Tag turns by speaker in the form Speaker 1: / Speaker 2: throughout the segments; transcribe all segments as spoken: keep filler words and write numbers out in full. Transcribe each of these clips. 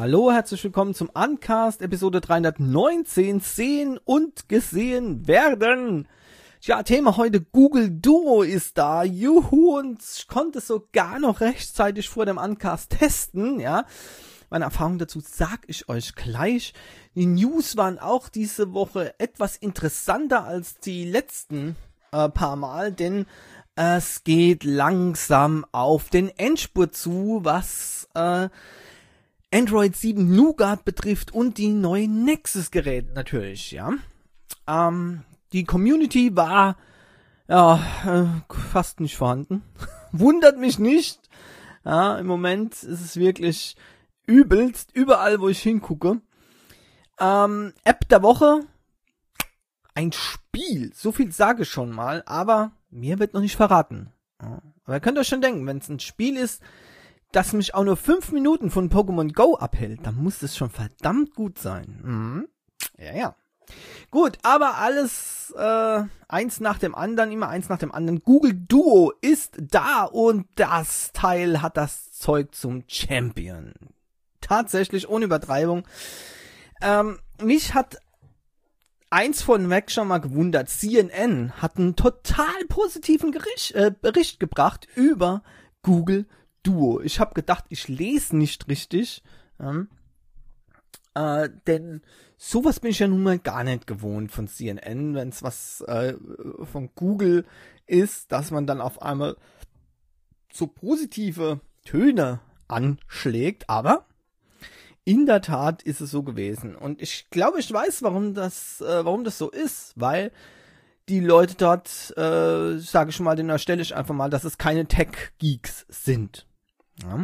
Speaker 1: Hallo, herzlich willkommen zum Uncast, Episode dreihundertneunzehn, Sehen und gesehen werden. Ja, Thema heute, Google Duo ist da, juhu, und ich konnte es sogar noch rechtzeitig vor dem Uncast testen, ja. Meine Erfahrung dazu sag ich euch gleich. Die News waren auch diese Woche etwas interessanter als die letzten äh, paar Mal, denn es geht langsam auf den Endspurt zu, was äh, Android sieben Nougat betrifft und die neuen Nexus-Geräte natürlich, ja. Ähm, die Community war ja äh, fast nicht vorhanden. Wundert mich nicht. Ja, im Moment ist es wirklich übelst, überall wo ich hingucke. Ähm, App der Woche, ein Spiel, so viel sage ich schon mal, aber mir wird noch nicht verraten. Ja, aber ihr könnt euch schon denken, wenn es ein Spiel ist, das mich auch nur fünf Minuten von Pokémon Go abhält, dann muss es schon verdammt gut sein. Mhm. Ja, ja. Gut, aber alles äh, eins nach dem anderen, immer eins nach dem anderen. Google Duo ist da und das Teil hat das Zeug zum Champion. Tatsächlich, ohne Übertreibung. Ähm, mich hat eins von weg schon mal gewundert. C N N hat einen total positiven Gericht, äh, Bericht gebracht über Google Duo. Ich habe gedacht, ich lese nicht richtig, ähm, äh, denn sowas bin ich ja nun mal gar nicht gewohnt von C N N, wenn es was äh, von Google ist, dass man dann auf einmal so positive Töne anschlägt, aber in der Tat ist es so gewesen. Und ich glaube, ich weiß, warum das, äh, warum das so ist, weil die Leute dort, äh, sage ich mal, den erstelle ich einfach mal, dass es keine Tech-Geeks sind. Ja.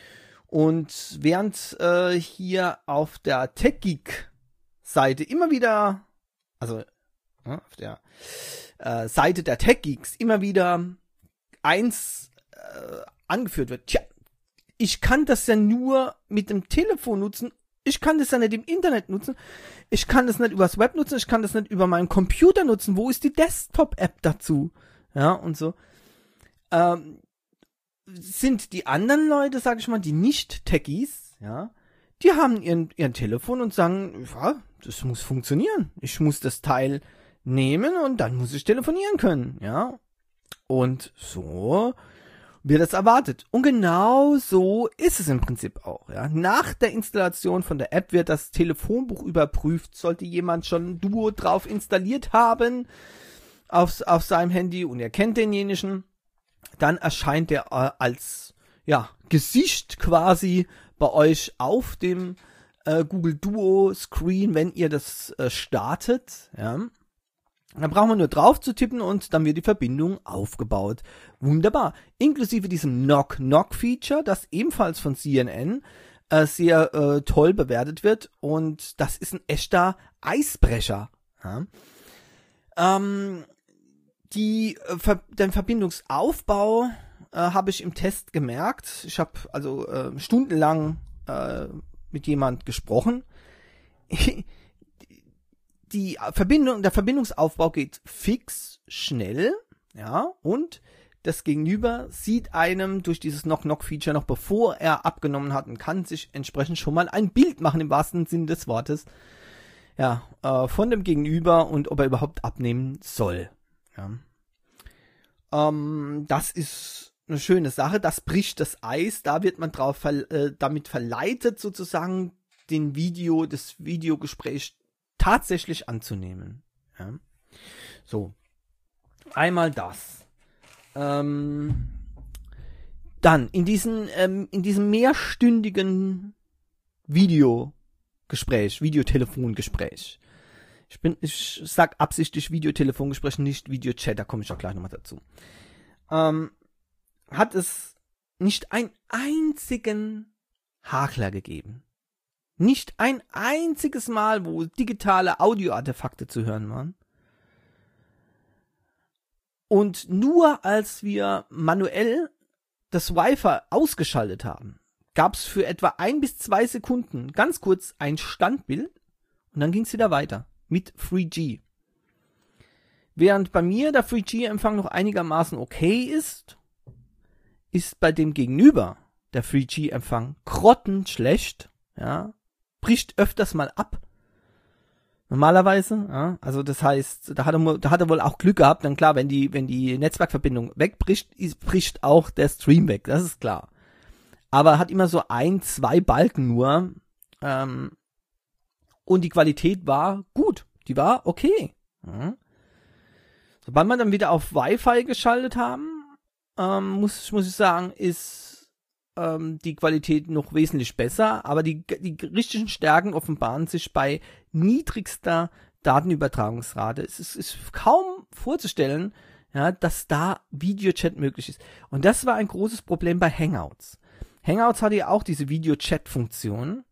Speaker 1: Und während äh, hier auf der Tech-Geek-Seite immer wieder, also ja, auf der äh, Seite der Tech-Geeks immer wieder eins äh, angeführt wird, tja, ich kann das ja nur mit dem Telefon nutzen, ich kann das ja nicht im Internet nutzen, ich kann das nicht übers Web nutzen, ich kann das nicht über meinen Computer nutzen, wo ist die Desktop-App dazu? Ja, und so. Ähm, sind die anderen Leute, sag ich mal, die Nicht-Techies, ja, die haben ihren, ihren Telefon und sagen, ja, das muss funktionieren. Ich muss das Teil nehmen und dann muss ich telefonieren können, ja. Und so wird es erwartet. Und genau so ist es im Prinzip auch, ja. Nach der Installation von der App wird das Telefonbuch überprüft. Sollte jemand schon Duo drauf installiert haben auf, auf seinem Handy und er kennt denjenigen, dann erscheint der äh, als ja Gesicht quasi bei euch auf dem äh, Google Duo Screen, wenn ihr das äh, startet, ja. Dann brauchen wir nur drauf zu tippen und dann wird die Verbindung aufgebaut. Wunderbar. Inklusive diesem Knock-Knock-Feature, das ebenfalls von C N N äh, sehr äh, toll bewertet wird. Und das ist ein echter Eisbrecher. Ja. Ähm, die, äh, Ver- den Verbindungsaufbau äh, habe ich im Test gemerkt. Ich habe also äh, stundenlang äh, mit jemand gesprochen. Die Verbindung, der Verbindungsaufbau geht fix, schnell, ja, und das Gegenüber sieht einem durch dieses Knock-Knock-Feature noch bevor er abgenommen hat und kann sich entsprechend schon mal ein Bild machen, im wahrsten Sinne des Wortes, ja, äh, von dem Gegenüber und ob er überhaupt abnehmen soll, ja. Ähm, das ist eine schöne Sache, das bricht das Eis, da wird man drauf, ver- äh, damit verleitet sozusagen, den Video, das Videogespräch tatsächlich anzunehmen. Ja. So. Einmal das. Ähm, dann in diesen, ähm, in diesem mehrstündigen Videogespräch, Videotelefongespräch. Ich bin, ich sag absichtlich Videotelefongespräch, nicht Videochat, da komme ich auch gleich nochmal dazu. Ähm, hat es nicht einen einzigen Hakler gegeben. Nicht ein einziges Mal, wo digitale Audioartefakte zu hören waren. Und nur als wir manuell das Wi-Fi ausgeschaltet haben, gab es für etwa ein bis zwei Sekunden ganz kurz ein Standbild und dann ging es wieder weiter mit drei G. Während bei mir der drei G-Empfang noch einigermaßen okay ist, ist bei dem Gegenüber der drei G-Empfang grottenschlecht. ja, bricht öfters mal ab. Normalerweise, ja, also das heißt, da hat er, da hat er wohl auch Glück gehabt, dann klar, wenn die, wenn die Netzwerkverbindung wegbricht, ist, bricht auch der Stream weg, das ist klar. Aber hat immer so ein, zwei Balken nur, ähm, und die Qualität war gut, die war okay. Ja. Sobald wir dann wieder auf Wi-Fi geschaltet haben, ähm, muss, muss ich sagen, ist ähm, die Qualität noch wesentlich besser, aber die, die richtigen Stärken offenbaren sich bei niedrigster Datenübertragungsrate. Es ist, ist kaum vorzustellen, ja, dass da Videochat möglich ist. Und das war ein großes Problem bei Hangouts. Hangouts hatte ja auch diese Video-Chat-Funktion.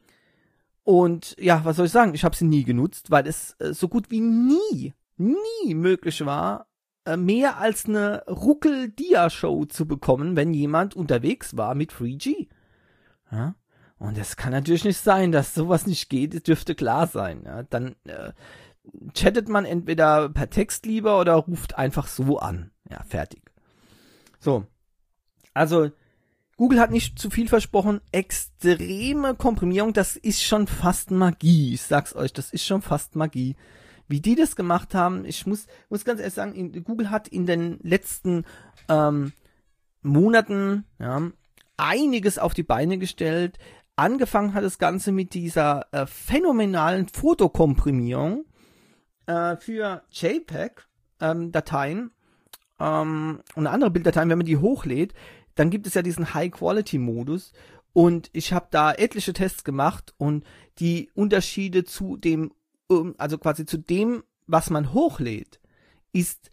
Speaker 1: Und ja, was soll ich sagen? Ich habe sie nie genutzt, weil es äh, so gut wie nie, nie möglich war, äh, mehr als eine Ruckel-Dia-Show zu bekommen, wenn jemand unterwegs war mit drei G. Ja? Und das kann natürlich nicht sein, dass sowas nicht geht, das dürfte klar sein. Ja? Dann äh, chattet man entweder per Text lieber oder ruft einfach so an. Ja, fertig. So, also Google hat nicht zu viel versprochen. Extreme Komprimierung, das ist schon fast Magie. Ich sag's euch, das ist schon fast Magie. Wie die das gemacht haben, ich muss, muss ganz ehrlich sagen, in, Google hat in den letzten ähm, Monaten ja, einiges auf die Beine gestellt. Angefangen hat das Ganze mit dieser äh, phänomenalen Fotokomprimierung äh, für JPEG-Dateien ähm, und andere Bilddateien, wenn man die hochlädt. Dann gibt es ja diesen High-Quality-Modus und ich habe da etliche Tests gemacht und die Unterschiede zu dem, also quasi zu dem, was man hochlädt, ist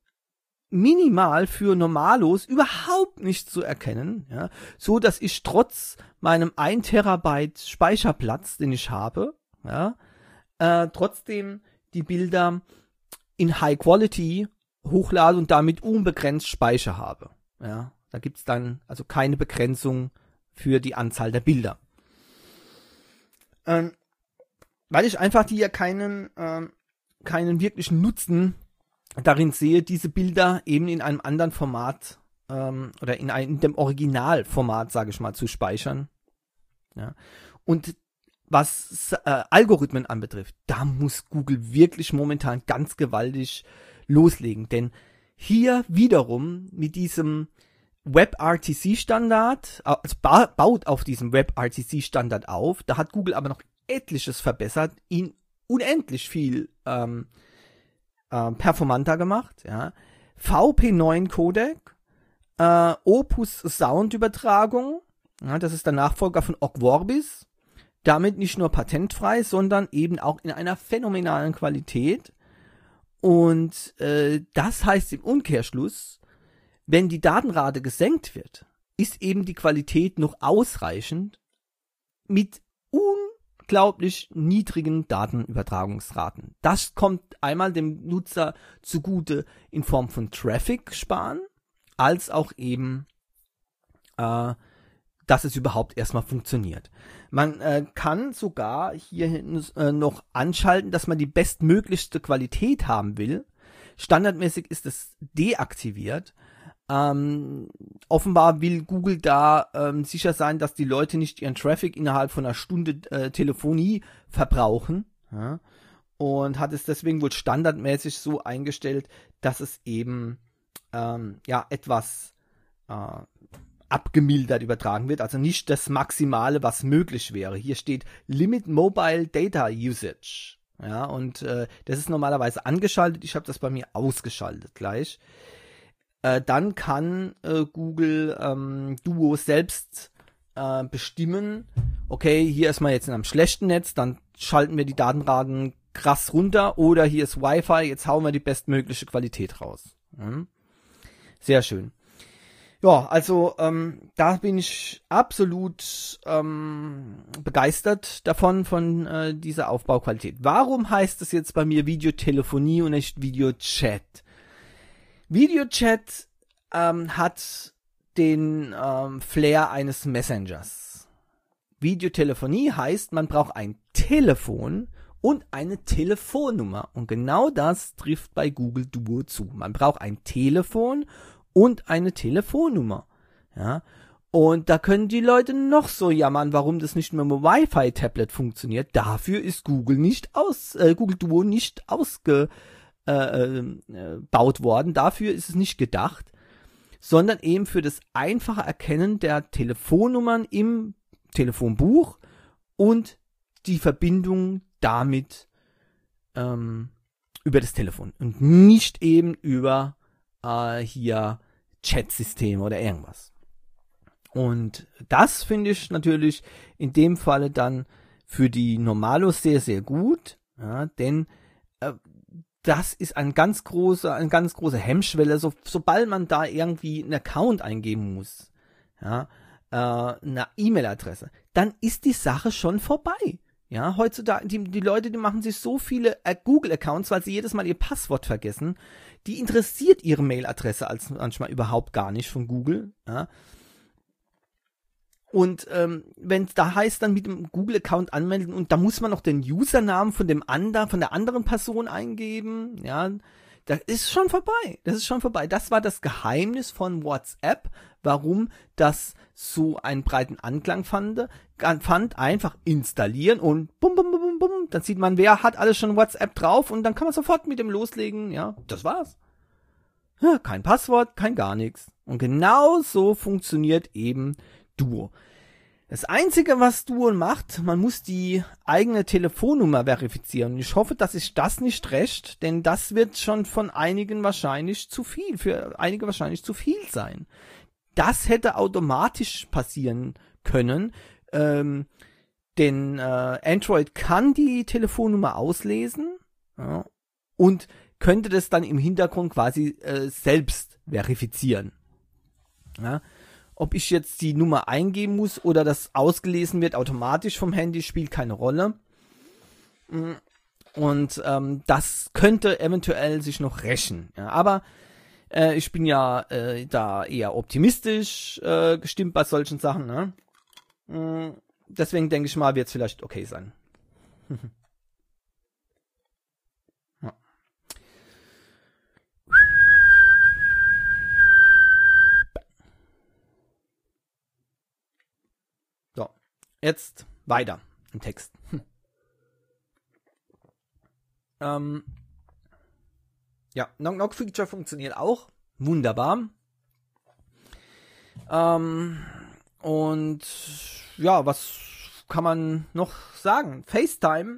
Speaker 1: minimal für Normalos überhaupt nicht zu erkennen, ja, so dass ich trotz meinem ein Terabyte Speicherplatz, den ich habe, ja, äh, trotzdem die Bilder in High-Quality hochlade und damit unbegrenzt Speicher habe, ja. Da gibt es dann also keine Begrenzung für die Anzahl der Bilder. Ähm, weil ich einfach hier keinen, ähm, keinen wirklichen Nutzen darin sehe, diese Bilder eben in einem anderen Format ähm, oder in, einem, in dem Originalformat, sage ich mal, zu speichern. Ja. Und was äh, Algorithmen anbetrifft, da muss Google wirklich momentan ganz gewaltig loslegen. Denn hier wiederum mit diesem WebRTC-Standard, also ba- baut auf diesem WebRTC-Standard auf. Da hat Google aber noch etliches verbessert, ihn unendlich viel ähm, äh, performanter gemacht. Ja. V P neun Codec, äh, Opus Soundübertragung, ja, das ist der Nachfolger von Ogg Vorbis. Damit nicht nur patentfrei, sondern eben auch in einer phänomenalen Qualität. Und äh, das heißt im Umkehrschluss, wenn die Datenrate gesenkt wird, ist eben die Qualität noch ausreichend mit unglaublich niedrigen Datenübertragungsraten. Das kommt einmal dem Nutzer zugute in Form von Traffic sparen, als auch eben, äh, dass es überhaupt erstmal funktioniert. Man äh, kann sogar hier äh, noch anschalten, dass man die bestmöglichste Qualität haben will. Standardmäßig ist es deaktiviert. Ähm, offenbar will Google da ähm, sicher sein, dass die Leute nicht ihren Traffic innerhalb von einer Stunde äh, Telefonie verbrauchen, ja, und hat es deswegen wohl standardmäßig so eingestellt, dass es eben ähm, ja etwas äh, abgemildert übertragen wird, also nicht das Maximale, was möglich wäre. Hier steht Limit Mobile Data Usage, ja, und äh, das ist normalerweise angeschaltet. Ich habe das bei mir ausgeschaltet gleich. Dann kann äh, Google ähm, Duo selbst äh, bestimmen, okay, hier ist man jetzt in einem schlechten Netz, dann schalten wir die Datenraten krass runter, oder hier ist Wi-Fi, jetzt hauen wir die bestmögliche Qualität raus. Mhm. Sehr schön. Ja, also ähm, da bin ich absolut ähm, begeistert davon, von äh, dieser Aufbauqualität. Warum heißt es jetzt bei mir Videotelefonie und nicht Videochat? Videochat ähm, hat den ähm, Flair eines Messengers. Videotelefonie heißt, man braucht ein Telefon und eine Telefonnummer. Und genau das trifft bei Google Duo zu. Man braucht ein Telefon und eine Telefonnummer. Ja? Und da können die Leute noch so jammern, warum das nicht mehr mit dem Wi-Fi-Tablet funktioniert. Dafür ist Google nicht aus, äh, Google Duo nicht ausgebaut äh, äh, worden. Dafür ist es nicht gedacht, sondern eben für das einfache Erkennen der Telefonnummern im Telefonbuch und die Verbindung damit ähm, über das Telefon und nicht eben über äh, hier Chatsysteme oder irgendwas. Und das finde ich natürlich in dem Falle dann für die Normalos sehr, sehr gut, ja, denn äh, das ist ein ganz großer, eine ganz große Hemmschwelle, so, sobald man da irgendwie einen Account eingeben muss, ja, äh, eine E-Mail-Adresse, dann ist die Sache schon vorbei. Ja, heutzutage, die, die Leute, die machen sich so viele äh, Google-Accounts, weil sie jedes Mal ihr Passwort vergessen, die interessiert ihre Mail-Adresse als manchmal überhaupt gar nicht von Google, ja. Und ähm, wenn es da heißt, dann mit dem Google-Account anmelden und da muss man noch den Usernamen von dem anderen, von der anderen Person eingeben, ja, das ist schon vorbei. Das ist schon vorbei. Das war das Geheimnis von WhatsApp, warum das so einen breiten Anklang fand. fand einfach installieren und bum, bum, bum, bum, bum. Dann sieht man, wer hat alles schon WhatsApp drauf und dann kann man sofort mit dem loslegen. Ja, das war's. Ja, kein Passwort, kein gar nichts. Und genau so funktioniert eben Duo. Das Einzige, was Duo macht, man muss die eigene Telefonnummer verifizieren. Und ich hoffe, dass sich das nicht rächt, denn das wird schon von einigen wahrscheinlich zu viel, für einige wahrscheinlich zu viel sein. Das hätte automatisch passieren können, ähm, denn äh, Android kann die Telefonnummer auslesen, ja, und könnte das dann im Hintergrund quasi äh, selbst verifizieren. Ja. Ob ich jetzt die Nummer eingeben muss oder das ausgelesen wird automatisch vom Handy, spielt keine Rolle. Und ähm, das könnte eventuell sich noch rächen. Ja, aber äh, ich bin ja äh, da eher optimistisch äh, gestimmt bei solchen Sachen. Ne? Deswegen denke ich mal, wird es vielleicht okay sein. Ja. So, jetzt weiter im Text. Hm. Ähm, ja, Knock-Knock-Feature funktioniert auch wunderbar. Ähm, und ja, was kann man noch sagen? FaceTime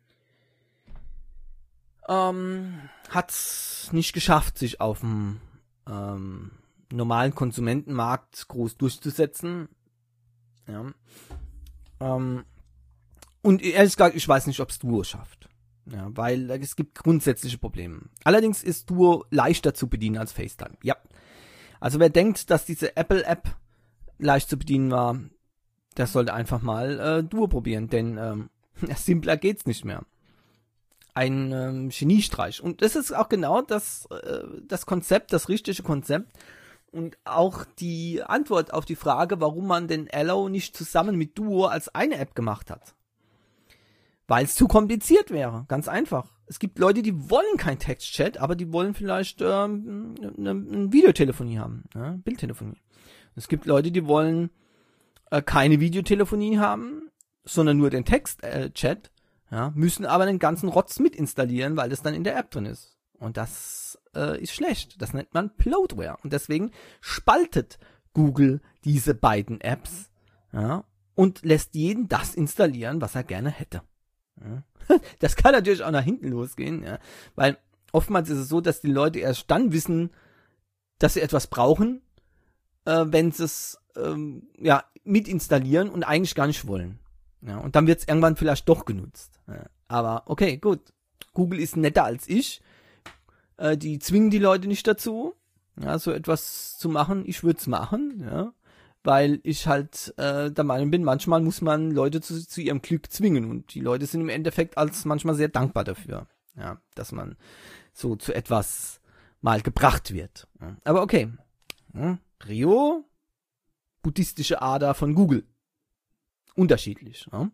Speaker 1: ähm, hat es nicht geschafft, sich auf dem ähm, normalen Konsumentenmarkt groß durchzusetzen. Ja. Ähm, und ehrlich gesagt, ich weiß nicht, ob es Duo schafft. Ja, weil es gibt grundsätzliche Probleme. Allerdings ist Duo leichter zu bedienen als FaceTime. Ja. Also wer denkt, dass diese Apple-App leicht zu bedienen war, der sollte einfach mal äh, Duo probieren, denn ähm, simpler geht's nicht mehr. Ein ähm, Geniestreich. Und das ist auch genau das, äh, das Konzept, das richtige Konzept. Und auch die Antwort auf die Frage, warum man den Allo nicht zusammen mit Duo als eine App gemacht hat. Weil es zu kompliziert wäre. Ganz einfach. Es gibt Leute, die wollen kein Textchat, aber die wollen vielleicht ähm, eine, eine Videotelefonie haben. Ja? Bildtelefonie. Es gibt Leute, die wollen äh, keine Videotelefonie haben, sondern nur den Textchat. Äh, ja? Müssen aber den ganzen Rotz mit installieren, weil das dann in der App drin ist. Und das äh, ist schlecht. Das nennt man Bloatware. Und deswegen spaltet Google diese beiden Apps, ja, und lässt jeden das installieren, was er gerne hätte. Ja. Das kann natürlich auch nach hinten losgehen, ja, weil oftmals ist es so, dass die Leute erst dann wissen, dass sie etwas brauchen, äh, wenn sie es ähm, ja, mit installieren und eigentlich gar nicht wollen. Ja, und dann wird es irgendwann vielleicht doch genutzt. Ja. Aber okay, gut. Google ist netter als ich. Äh, die zwingen die Leute nicht dazu, ja, so etwas zu machen. Ich würde es machen, ja. Weil ich halt äh, der Meinung bin, manchmal muss man Leute zu, zu ihrem Glück zwingen und die Leute sind im Endeffekt als manchmal sehr dankbar dafür, ja, dass man so zu etwas mal gebracht wird. Ja. Aber okay, ja, Rio, buddhistische Ader von Google, unterschiedlich. Ja.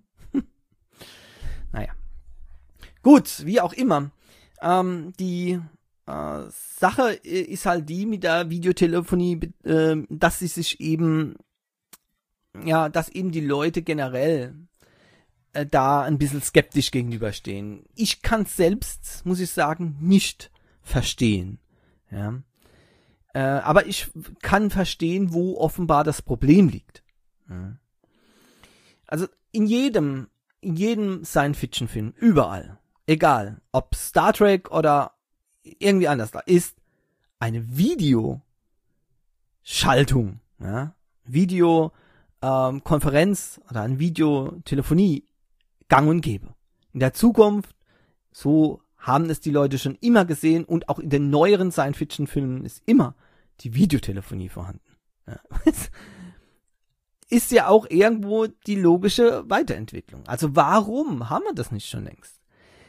Speaker 1: Naja, gut, wie auch immer, ähm, die äh, Sache ist halt die mit der Videotelefonie, äh, dass sie sich eben ja, dass eben die Leute generell äh, da ein bisschen skeptisch gegenüberstehen. Ich kann es selbst, muss ich sagen, nicht verstehen. Ja. Äh, aber ich kann verstehen, wo offenbar das Problem liegt. Ja. Also in jedem, in jedem Science-Fiction-Film, überall, egal, ob Star Trek oder irgendwie anders, da ist eine Videoschaltung, ja, Videokonferenz ähm, oder eine Videotelefonie gang und gäbe. In der Zukunft, so haben es die Leute schon immer gesehen und auch in den neueren Science-Fiction-Filmen ist immer die Videotelefonie vorhanden. Ja. Ist ja auch irgendwo die logische Weiterentwicklung. Also warum haben wir das nicht schon längst?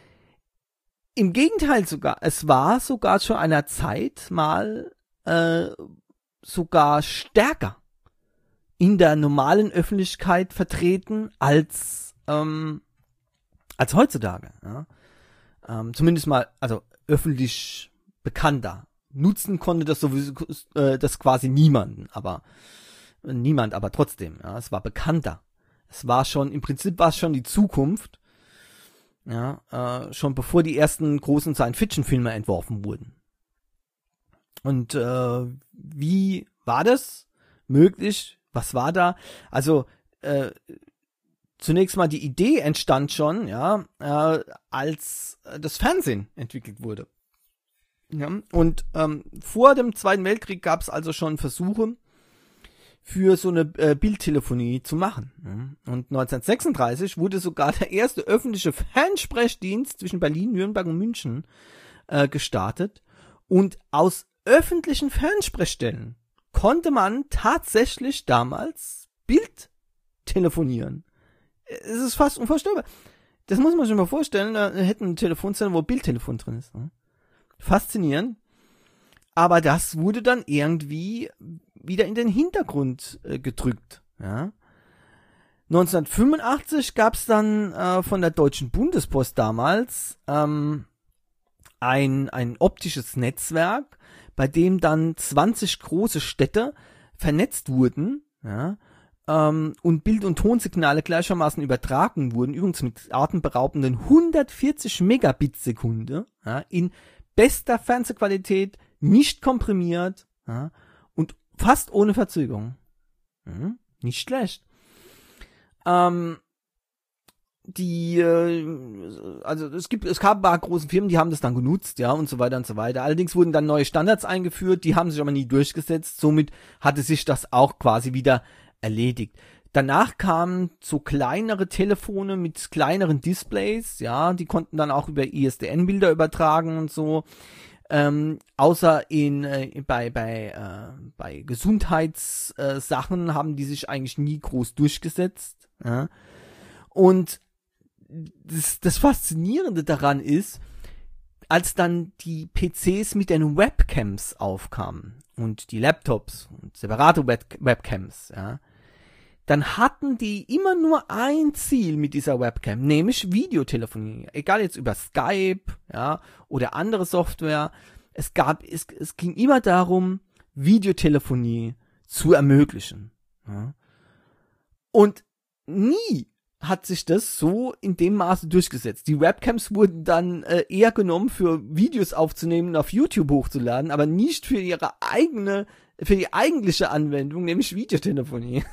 Speaker 1: Im Gegenteil sogar, es war sogar schon einer Zeit mal äh, sogar stärker in der normalen Öffentlichkeit vertreten als ähm, als heutzutage. Ja? Ähm, zumindest mal, also öffentlich bekannter. Nutzen konnte das sowieso äh, das quasi niemanden, aber Niemand, aber trotzdem, ja, es war bekannter. Es war schon, im Prinzip war es schon die Zukunft, ja, äh, schon bevor die ersten großen Science-Fiction-Filme entworfen wurden. Und äh, wie war das möglich? Was war da? Also, äh, zunächst mal die Idee entstand schon, ja, äh, als das Fernsehen entwickelt wurde. Ja, und ähm, vor dem Zweiten Weltkrieg gab es also schon Versuche, für so eine äh, Bildtelefonie zu machen. Und neunzehnhundertsechsunddreißig wurde sogar der erste öffentliche Fernsprechdienst zwischen Berlin, Nürnberg und München äh, gestartet. Und aus öffentlichen Fernsprechstellen konnte man tatsächlich damals Bild telefonieren. Es ist fast unvorstellbar. Das muss man sich mal vorstellen, da hätten eine Telefonzelle, wo Bildtelefon drin ist. Faszinierend. Aber das wurde dann irgendwie wieder in den Hintergrund äh, gedrückt. Ja. neunzehnhundertfünfundachtzig gab es dann äh, von der Deutschen Bundespost damals ähm, ein, ein optisches Netzwerk, bei dem dann zwanzig große Städte vernetzt wurden, ja, ähm, und Bild- und Tonsignale gleichermaßen übertragen wurden, übrigens mit atemberaubenden hundertvierzig Megabit Sekunde, ja, in bester Fernsehqualität, nicht komprimiert, ja, und fast ohne Verzögerung. Mhm, nicht schlecht. Ähm, die, äh, also es gibt, es gab ein paar große Firmen, die haben das dann genutzt, ja, und so weiter und so weiter. Allerdings wurden dann neue Standards eingeführt, die haben sich aber nie durchgesetzt. Somit hatte sich das auch quasi wieder erledigt. Danach kamen so kleinere Telefone mit kleineren Displays, ja, die konnten dann auch über I S D N-Bilder übertragen und so. Ähm, außer in äh, bei bei äh, bei Gesundheitssachen äh, haben die sich eigentlich nie groß durchgesetzt. Ja? Und das, das Faszinierende daran ist, als dann die P Cs mit den Webcams aufkamen und die Laptops und separate Web- Webcams, ja, dann hatten die immer nur ein Ziel mit dieser Webcam, nämlich Videotelefonie. Egal jetzt über Skype, ja, oder andere Software. Es gab, es, es ging immer darum, Videotelefonie zu ermöglichen. Ja. Und nie hat sich das so in dem Maße durchgesetzt. Die Webcams wurden dann äh, eher genommen, für Videos aufzunehmen und auf YouTube hochzuladen, aber nicht für ihre eigene, für die eigentliche Anwendung, nämlich Videotelefonie.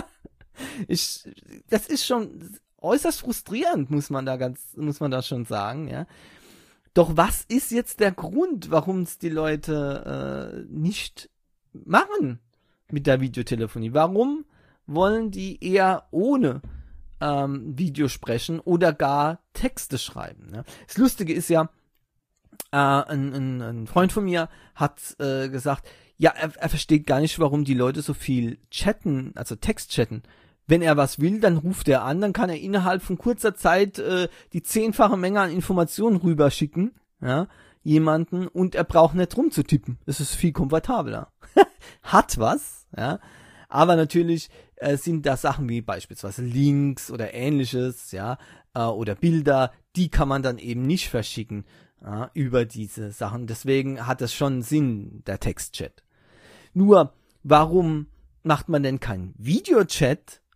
Speaker 1: Ich, das ist schon äußerst frustrierend, muss man da ganz, muss man da schon sagen, ja. Doch was ist jetzt der Grund, warum es die Leute äh, nicht machen mit der Videotelefonie? Warum wollen die eher ohne ähm, Video sprechen oder gar Texte schreiben? Ne? Das Lustige ist ja, äh, ein, ein, ein Freund von mir hat äh, gesagt, ja, er, er versteht gar nicht, warum die Leute so viel chatten, also Text chatten. Wenn er was will, dann ruft er an, dann kann er innerhalb von kurzer Zeit äh, die zehnfache Menge an Informationen rüberschicken, ja, jemanden, und er braucht nicht rumzutippen. Das ist viel komfortabler. Hat was, ja, aber natürlich äh, sind da Sachen wie beispielsweise Links oder ähnliches, ja, äh, oder Bilder, die kann man dann eben nicht verschicken ja, über diese Sachen. Deswegen hat es schon Sinn, der Textchat. Nur, warum macht man denn keinen Videochat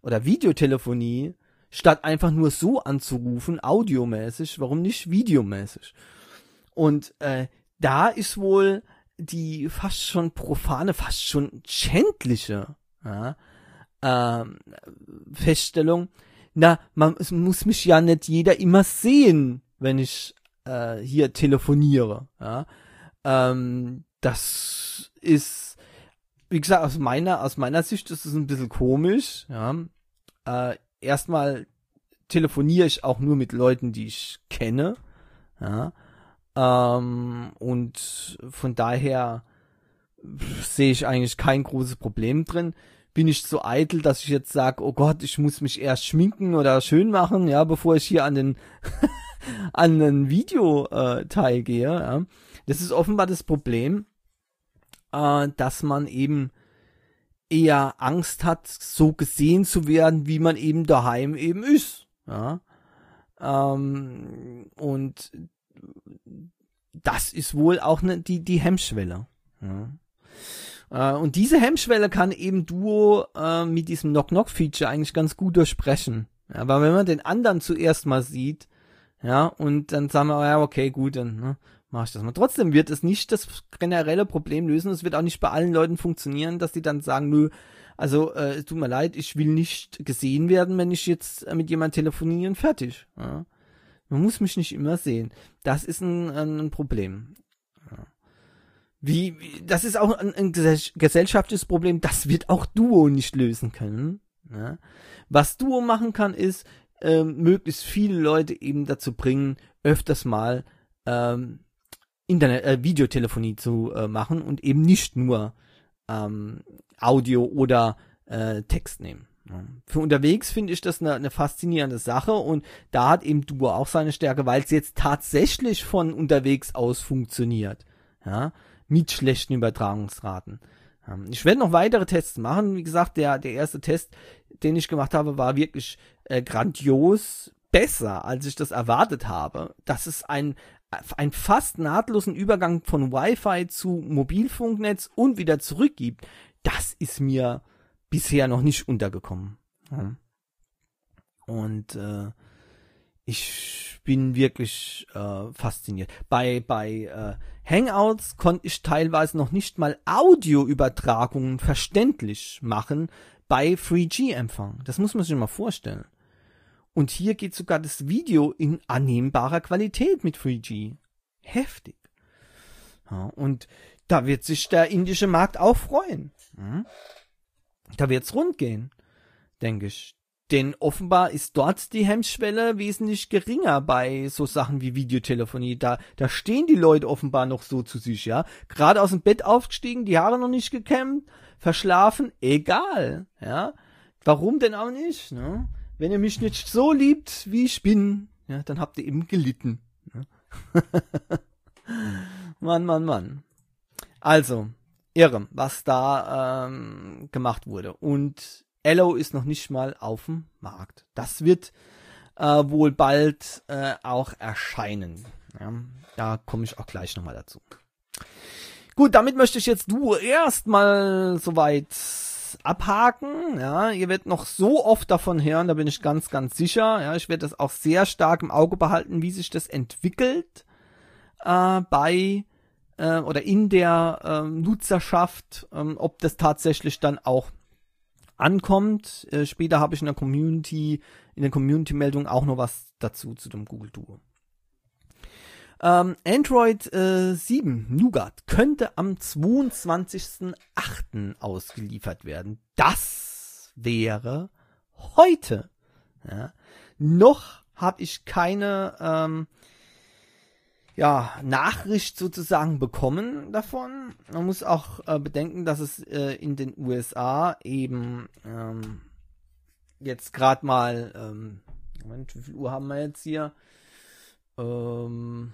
Speaker 1: oder Videotelefonie, statt einfach nur so anzurufen, audiomäßig, warum nicht videomäßig? Und äh, da ist wohl die fast schon profane, fast schon schändliche ja, äh, Feststellung, na, man es muss mich ja nicht jeder immer sehen, wenn ich äh, hier telefoniere. Ja. Ähm, das ist, wie gesagt, aus meiner, aus meiner Sicht ist es ein bisschen komisch. Ja. Äh, erstmal telefoniere ich auch nur mit Leuten, die ich kenne. Ja. Ähm, und von daher sehe ich eigentlich kein großes Problem drin. Bin ich so eitel, dass ich jetzt sage, oh Gott, ich muss mich erst schminken oder schön machen, ja, bevor ich hier an den an den Videoteil äh, gehe. Ja. Das ist offenbar das Problem, äh, dass man eben eher Angst hat, so gesehen zu werden, wie man eben daheim eben ist. Ja. Ähm, und das ist wohl auch ne, die die Hemmschwelle. Ja. Uh, und diese Hemmschwelle kann eben Duo uh, mit diesem Knock-Knock-Feature eigentlich ganz gut durchbrechen. Ja, aber wenn man den anderen zuerst mal sieht, ja, und dann sagen wir, ja, okay, gut, dann ne, mache ich das mal. Trotzdem wird es nicht das generelle Problem lösen. Es wird auch nicht bei allen Leuten funktionieren, dass die dann sagen, nö, also äh, es tut mir leid, ich will nicht gesehen werden, wenn ich jetzt äh, mit jemandem telefoniere und fertig. Ja. Man muss mich nicht immer sehen. Das ist ein, ein Problem. Ja. Wie, wie, das ist auch ein, ein gesellschaftliches Problem, das wird auch Duo nicht lösen können. Ja. Was Duo machen kann, ist, ähm, möglichst viele Leute eben dazu bringen, öfters mal ähm, Internet, äh, Videotelefonie zu äh, machen und eben nicht nur ähm, Audio oder äh, Text nehmen. Ja. Für unterwegs finde ich das eine, eine faszinierende Sache und da hat eben Duo auch seine Stärke, weil es jetzt tatsächlich von unterwegs aus funktioniert. Ja. Mit schlechten Übertragungsraten. Ich werde noch weitere Tests machen. Wie gesagt, der, der erste Test, den ich gemacht habe, war wirklich äh, grandios besser, als ich das erwartet habe. Dass es ein, ein fast nahtlosen Übergang von Wi-Fi zu Mobilfunknetz und wieder zurück gibt, das ist mir bisher noch nicht untergekommen. Ja. Und äh, ich bin wirklich äh, fasziniert. Bei bei äh, Hangouts konnte ich teilweise noch nicht mal Audioübertragungen verständlich machen bei drei G-Empfang. Das muss man sich mal vorstellen. Und hier geht sogar das Video in annehmbarer Qualität mit drei G. Heftig. Ja, und da wird sich der indische Markt auch freuen. Hm? Da wird's rund gehen, denke ich. Denn offenbar ist dort die Hemmschwelle wesentlich geringer bei so Sachen wie Videotelefonie. Da, da stehen die Leute offenbar noch so zu sich, ja. Gerade aus dem Bett aufgestiegen, die Haare noch nicht gekämmt, verschlafen, egal, ja. Warum denn auch nicht, ne? Wenn ihr mich nicht so liebt, wie ich bin, ja, dann habt ihr eben gelitten. Ne? Mann, Mann, Mann. Also, irre, was da ähm, gemacht wurde. Und Allo ist noch nicht mal auf dem Markt. Das wird äh, wohl bald äh, auch erscheinen. Ja, da komme ich auch gleich nochmal dazu. Gut, damit möchte ich jetzt du erstmal soweit abhaken. Ja, ihr werdet noch so oft davon hören, da bin ich ganz, ganz sicher. Ja, ich werde das auch sehr stark im Auge behalten, wie sich das entwickelt äh, bei äh, oder in der äh, Nutzerschaft, äh, ob das tatsächlich dann auch ankommt. Äh, später habe ich in der Community, in der Community-Meldung auch noch was dazu zu dem Google Duo. Ähm, Android äh, sieben Nougat könnte am zweiundzwanzigsten achten ausgeliefert werden. Das wäre heute. Ja. Noch habe ich keine ähm, ja, Nachricht sozusagen bekommen davon. Man muss auch äh, bedenken, dass es äh, in den U S A eben ähm, jetzt gerade mal, ähm, Moment, wie viel Uhr haben wir jetzt hier? Ähm,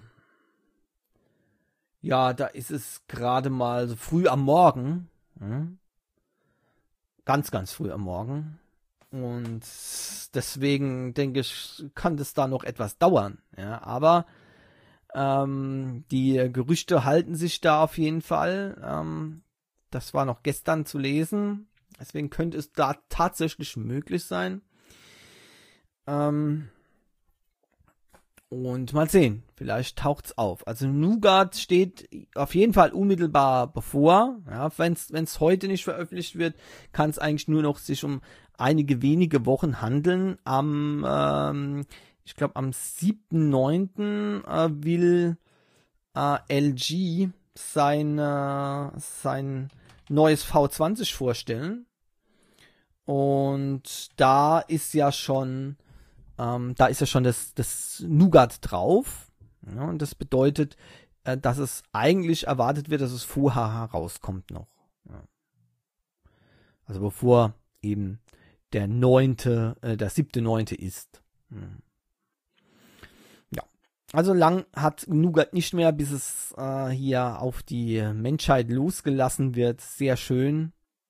Speaker 1: ja, da ist es gerade mal so früh am Morgen. Hm? Ganz, ganz früh am Morgen. Und deswegen denke ich, kann das da noch etwas dauern. Ja, aber Ähm, die Gerüchte halten sich da auf jeden Fall. Ähm, das war noch gestern zu lesen. Deswegen könnte es da tatsächlich möglich sein. Ähm, und mal sehen, vielleicht taucht's auf. Also Nougat steht auf jeden Fall unmittelbar bevor. Ja, wenn es heute nicht veröffentlicht wird, kann es eigentlich nur noch sich um einige wenige Wochen handeln. Am, ähm, ich glaube am siebten neunten äh, will äh, L G sein, äh, sein neues V zwanzig vorstellen. Und da ist ja schon Ähm, da ist ja schon das, das Nougat drauf. Ja, und das bedeutet, äh, dass es eigentlich erwartet wird, dass es vorher herauskommt noch. Ja. Also bevor eben der neunte, äh, der siebte, neunte ist. Hm. Ja. Also lang hat Nougat nicht mehr, bis es äh, hier auf die Menschheit losgelassen wird. Sehr schön.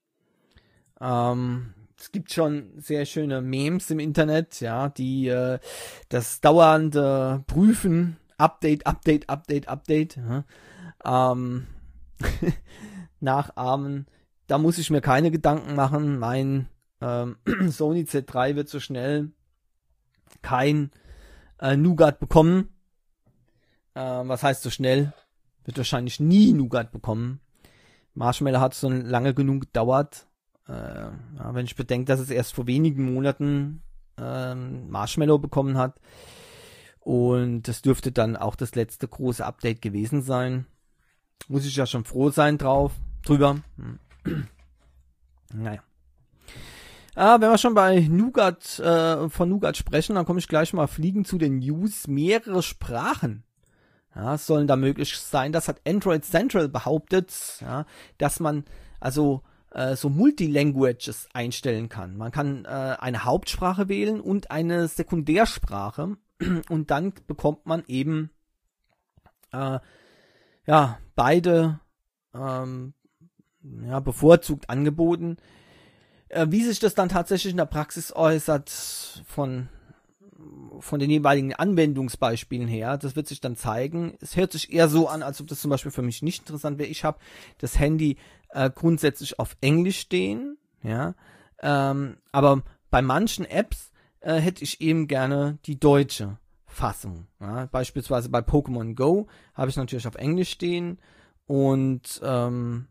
Speaker 1: Ähm, Es gibt schon sehr schöne Memes im Internet, ja, die äh, das dauernde Prüfen, Update, Update, Update, Update, ja, ähm, nachahmen. Da muss ich mir keine Gedanken machen. Mein ähm, Sony Z drei wird so schnell kein äh, Nougat bekommen. Äh, was heißt so schnell? Wird wahrscheinlich nie Nougat bekommen. Marshmallow hat so lange genug gedauert. Äh, ja, wenn ich bedenke, dass es erst vor wenigen Monaten ähm, Marshmallow bekommen hat. Und das dürfte dann auch das letzte große Update gewesen sein. Muss ich ja schon froh sein drauf, drüber. Hm. Naja. Ah, wenn wir schon bei Nougat, äh, von Nougat sprechen, dann komme ich gleich mal fliegen zu den News. Mehrere Sprachen. Ja, sollen da möglich sein. Das hat Android Central behauptet, ja, dass man also so Multilanguages einstellen kann. Man kann äh, eine Hauptsprache wählen und eine Sekundärsprache und dann bekommt man eben äh, ja beide ähm, ja, bevorzugt angeboten. Äh, wie sich das dann tatsächlich in der Praxis äußert von von den jeweiligen Anwendungsbeispielen her, das wird sich dann zeigen. Es hört sich eher so an, als ob das zum Beispiel für mich nicht interessant wäre. Ich habe das Handy äh, grundsätzlich auf Englisch stehen, ja, ähm, aber bei manchen Apps äh, hätte ich eben gerne die deutsche Fassung. Ja? Beispielsweise bei Pokémon Go habe ich natürlich auf Englisch stehen und ähm,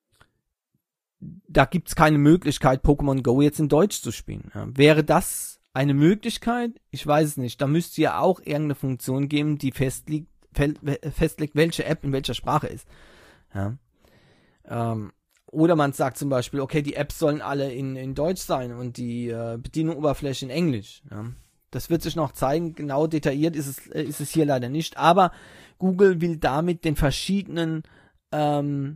Speaker 1: da gibt es keine Möglichkeit, Pokémon Go jetzt in Deutsch zu spielen. Ja? Wäre das eine Möglichkeit? Ich weiß es nicht. Da müsste ja auch irgendeine Funktion geben, die festlegt, festlegt, welche App in welcher Sprache ist. Ja. Ähm, oder man sagt zum Beispiel, okay, die Apps sollen alle in, in Deutsch sein und die äh, Bedienungsoberfläche in Englisch. Ja. Das wird sich noch zeigen. Genau detailliert ist es, äh, ist es hier leider nicht. Aber Google will damit den verschiedenen ähm,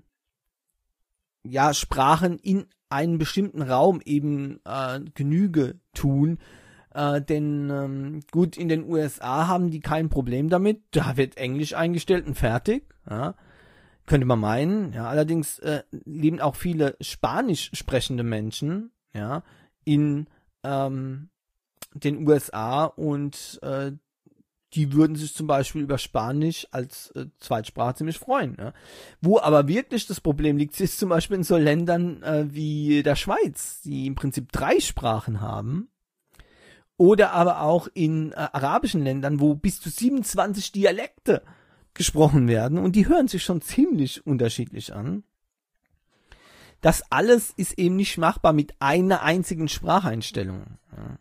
Speaker 1: ja, Sprachen in einen bestimmten Raum eben äh, Genüge tun. Äh, denn ähm, gut, in den U S A haben die kein Problem damit. Da wird Englisch eingestellt und fertig. Ja. Könnte man meinen. Ja. Allerdings äh, leben auch viele spanisch sprechende Menschen, ja, in ähm, den U S A und äh, die würden sich zum Beispiel über Spanisch als äh, Zweitsprache ziemlich freuen. Ja. Wo aber wirklich das Problem liegt, ist zum Beispiel in so Ländern äh, wie der Schweiz, die im Prinzip drei Sprachen haben. Oder aber auch in äh, arabischen Ländern, wo bis zu siebenundzwanzig Dialekte gesprochen werden. Und die hören sich schon ziemlich unterschiedlich an. Das alles ist eben nicht machbar mit einer einzigen Spracheinstellung. Ja.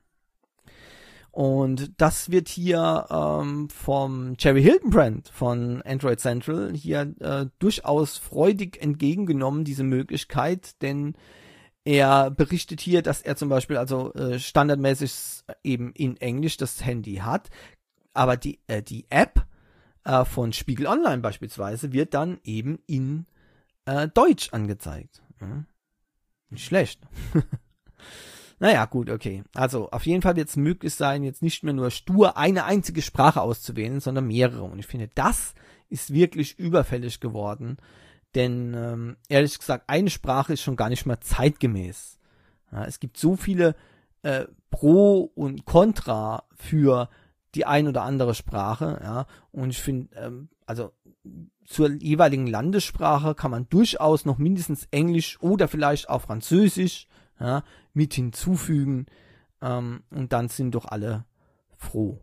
Speaker 1: Und das wird hier ähm, vom Jerry Hildenbrand von Android Central hier äh, durchaus freudig entgegengenommen, diese Möglichkeit, denn er berichtet hier, dass er zum Beispiel also äh, standardmäßig eben in Englisch das Handy hat, aber die, äh, die App äh, von Spiegel Online beispielsweise wird dann eben in äh, Deutsch angezeigt. Ja. Nicht schlecht. Naja, gut, okay. Also auf jeden Fall wird es möglich sein, jetzt nicht mehr nur stur eine einzige Sprache auszuwählen, sondern mehrere. Und ich finde, das ist wirklich überfällig geworden. Denn ähm, ehrlich gesagt, eine Sprache ist schon gar nicht mehr zeitgemäß. Ja, es gibt so viele äh, Pro und Contra für die ein oder andere Sprache. Ja, und ich finde, ähm, also zur jeweiligen Landessprache kann man durchaus noch mindestens Englisch oder vielleicht auch Französisch ja, mit hinzufügen, ähm, und dann sind doch alle froh.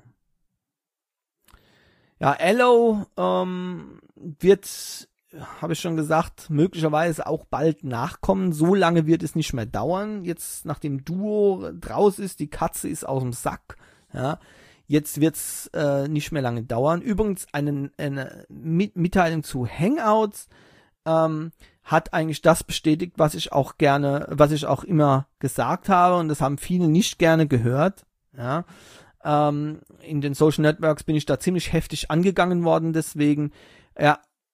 Speaker 1: Ja, Allo ähm, wird, habe ich schon gesagt, möglicherweise auch bald nachkommen. So lange wird es nicht mehr dauern. Jetzt, nachdem Duo draus ist, die Katze ist aus dem Sack, ja, jetzt wird's äh, nicht mehr lange dauern. Übrigens eine, eine Mitteilung zu Hangouts ähm, hat eigentlich das bestätigt, was ich auch gerne, was ich auch immer gesagt habe, und das haben viele nicht gerne gehört. Ja, ähm, in den Social Networks bin ich da ziemlich heftig angegangen worden, deswegen, ja,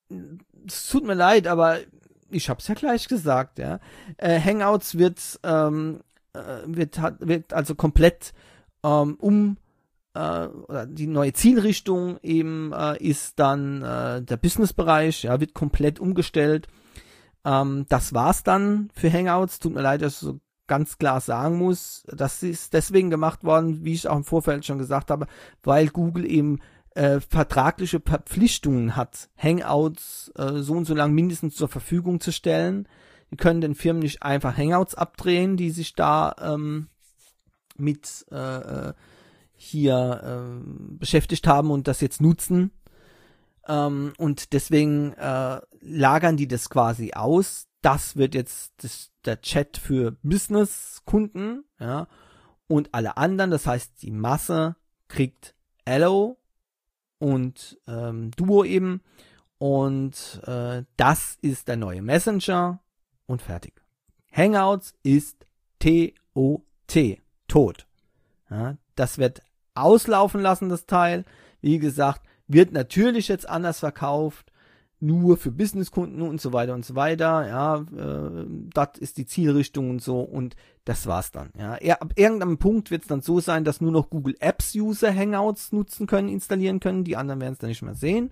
Speaker 1: es tut mir leid, aber ich hab's ja gleich gesagt, ja. Äh, Hangouts wird, ähm, äh, wird, hat, wird also komplett ähm, um äh, oder die neue Zielrichtung eben äh, ist dann äh, der Businessbereich, ja, wird komplett umgestellt. Ähm, das war's dann für Hangouts. Tut mir leid, dass ich so ganz klar sagen muss, das ist deswegen gemacht worden, wie ich auch im Vorfeld schon gesagt habe, weil Google eben äh, vertragliche Verpflichtungen hat, Hangouts äh, so und so lang mindestens zur Verfügung zu stellen. Die können den Firmen nicht einfach Hangouts abdrehen, die sich da ähm, mit äh, hier äh, beschäftigt haben und das jetzt nutzen. Ähm, und deswegen äh, lagern die das quasi aus. Das wird jetzt das, der Chat für Business-Kunden, ja, und alle anderen, das heißt die Masse kriegt Allo und ähm, Duo eben, und äh, das ist der neue Messenger und fertig. Hangouts ist T O T, tot. Ja, das wird auslaufen lassen, das Teil. Wie gesagt, wird natürlich jetzt anders verkauft, nur für Businesskunden und so weiter und so weiter. Ja, äh, das ist die Zielrichtung und so, und das war's dann. Ja, er, ab irgendeinem Punkt wird es dann so sein, dass nur noch Google Apps User Hangouts nutzen können, installieren können. Die anderen werden es dann nicht mehr sehen.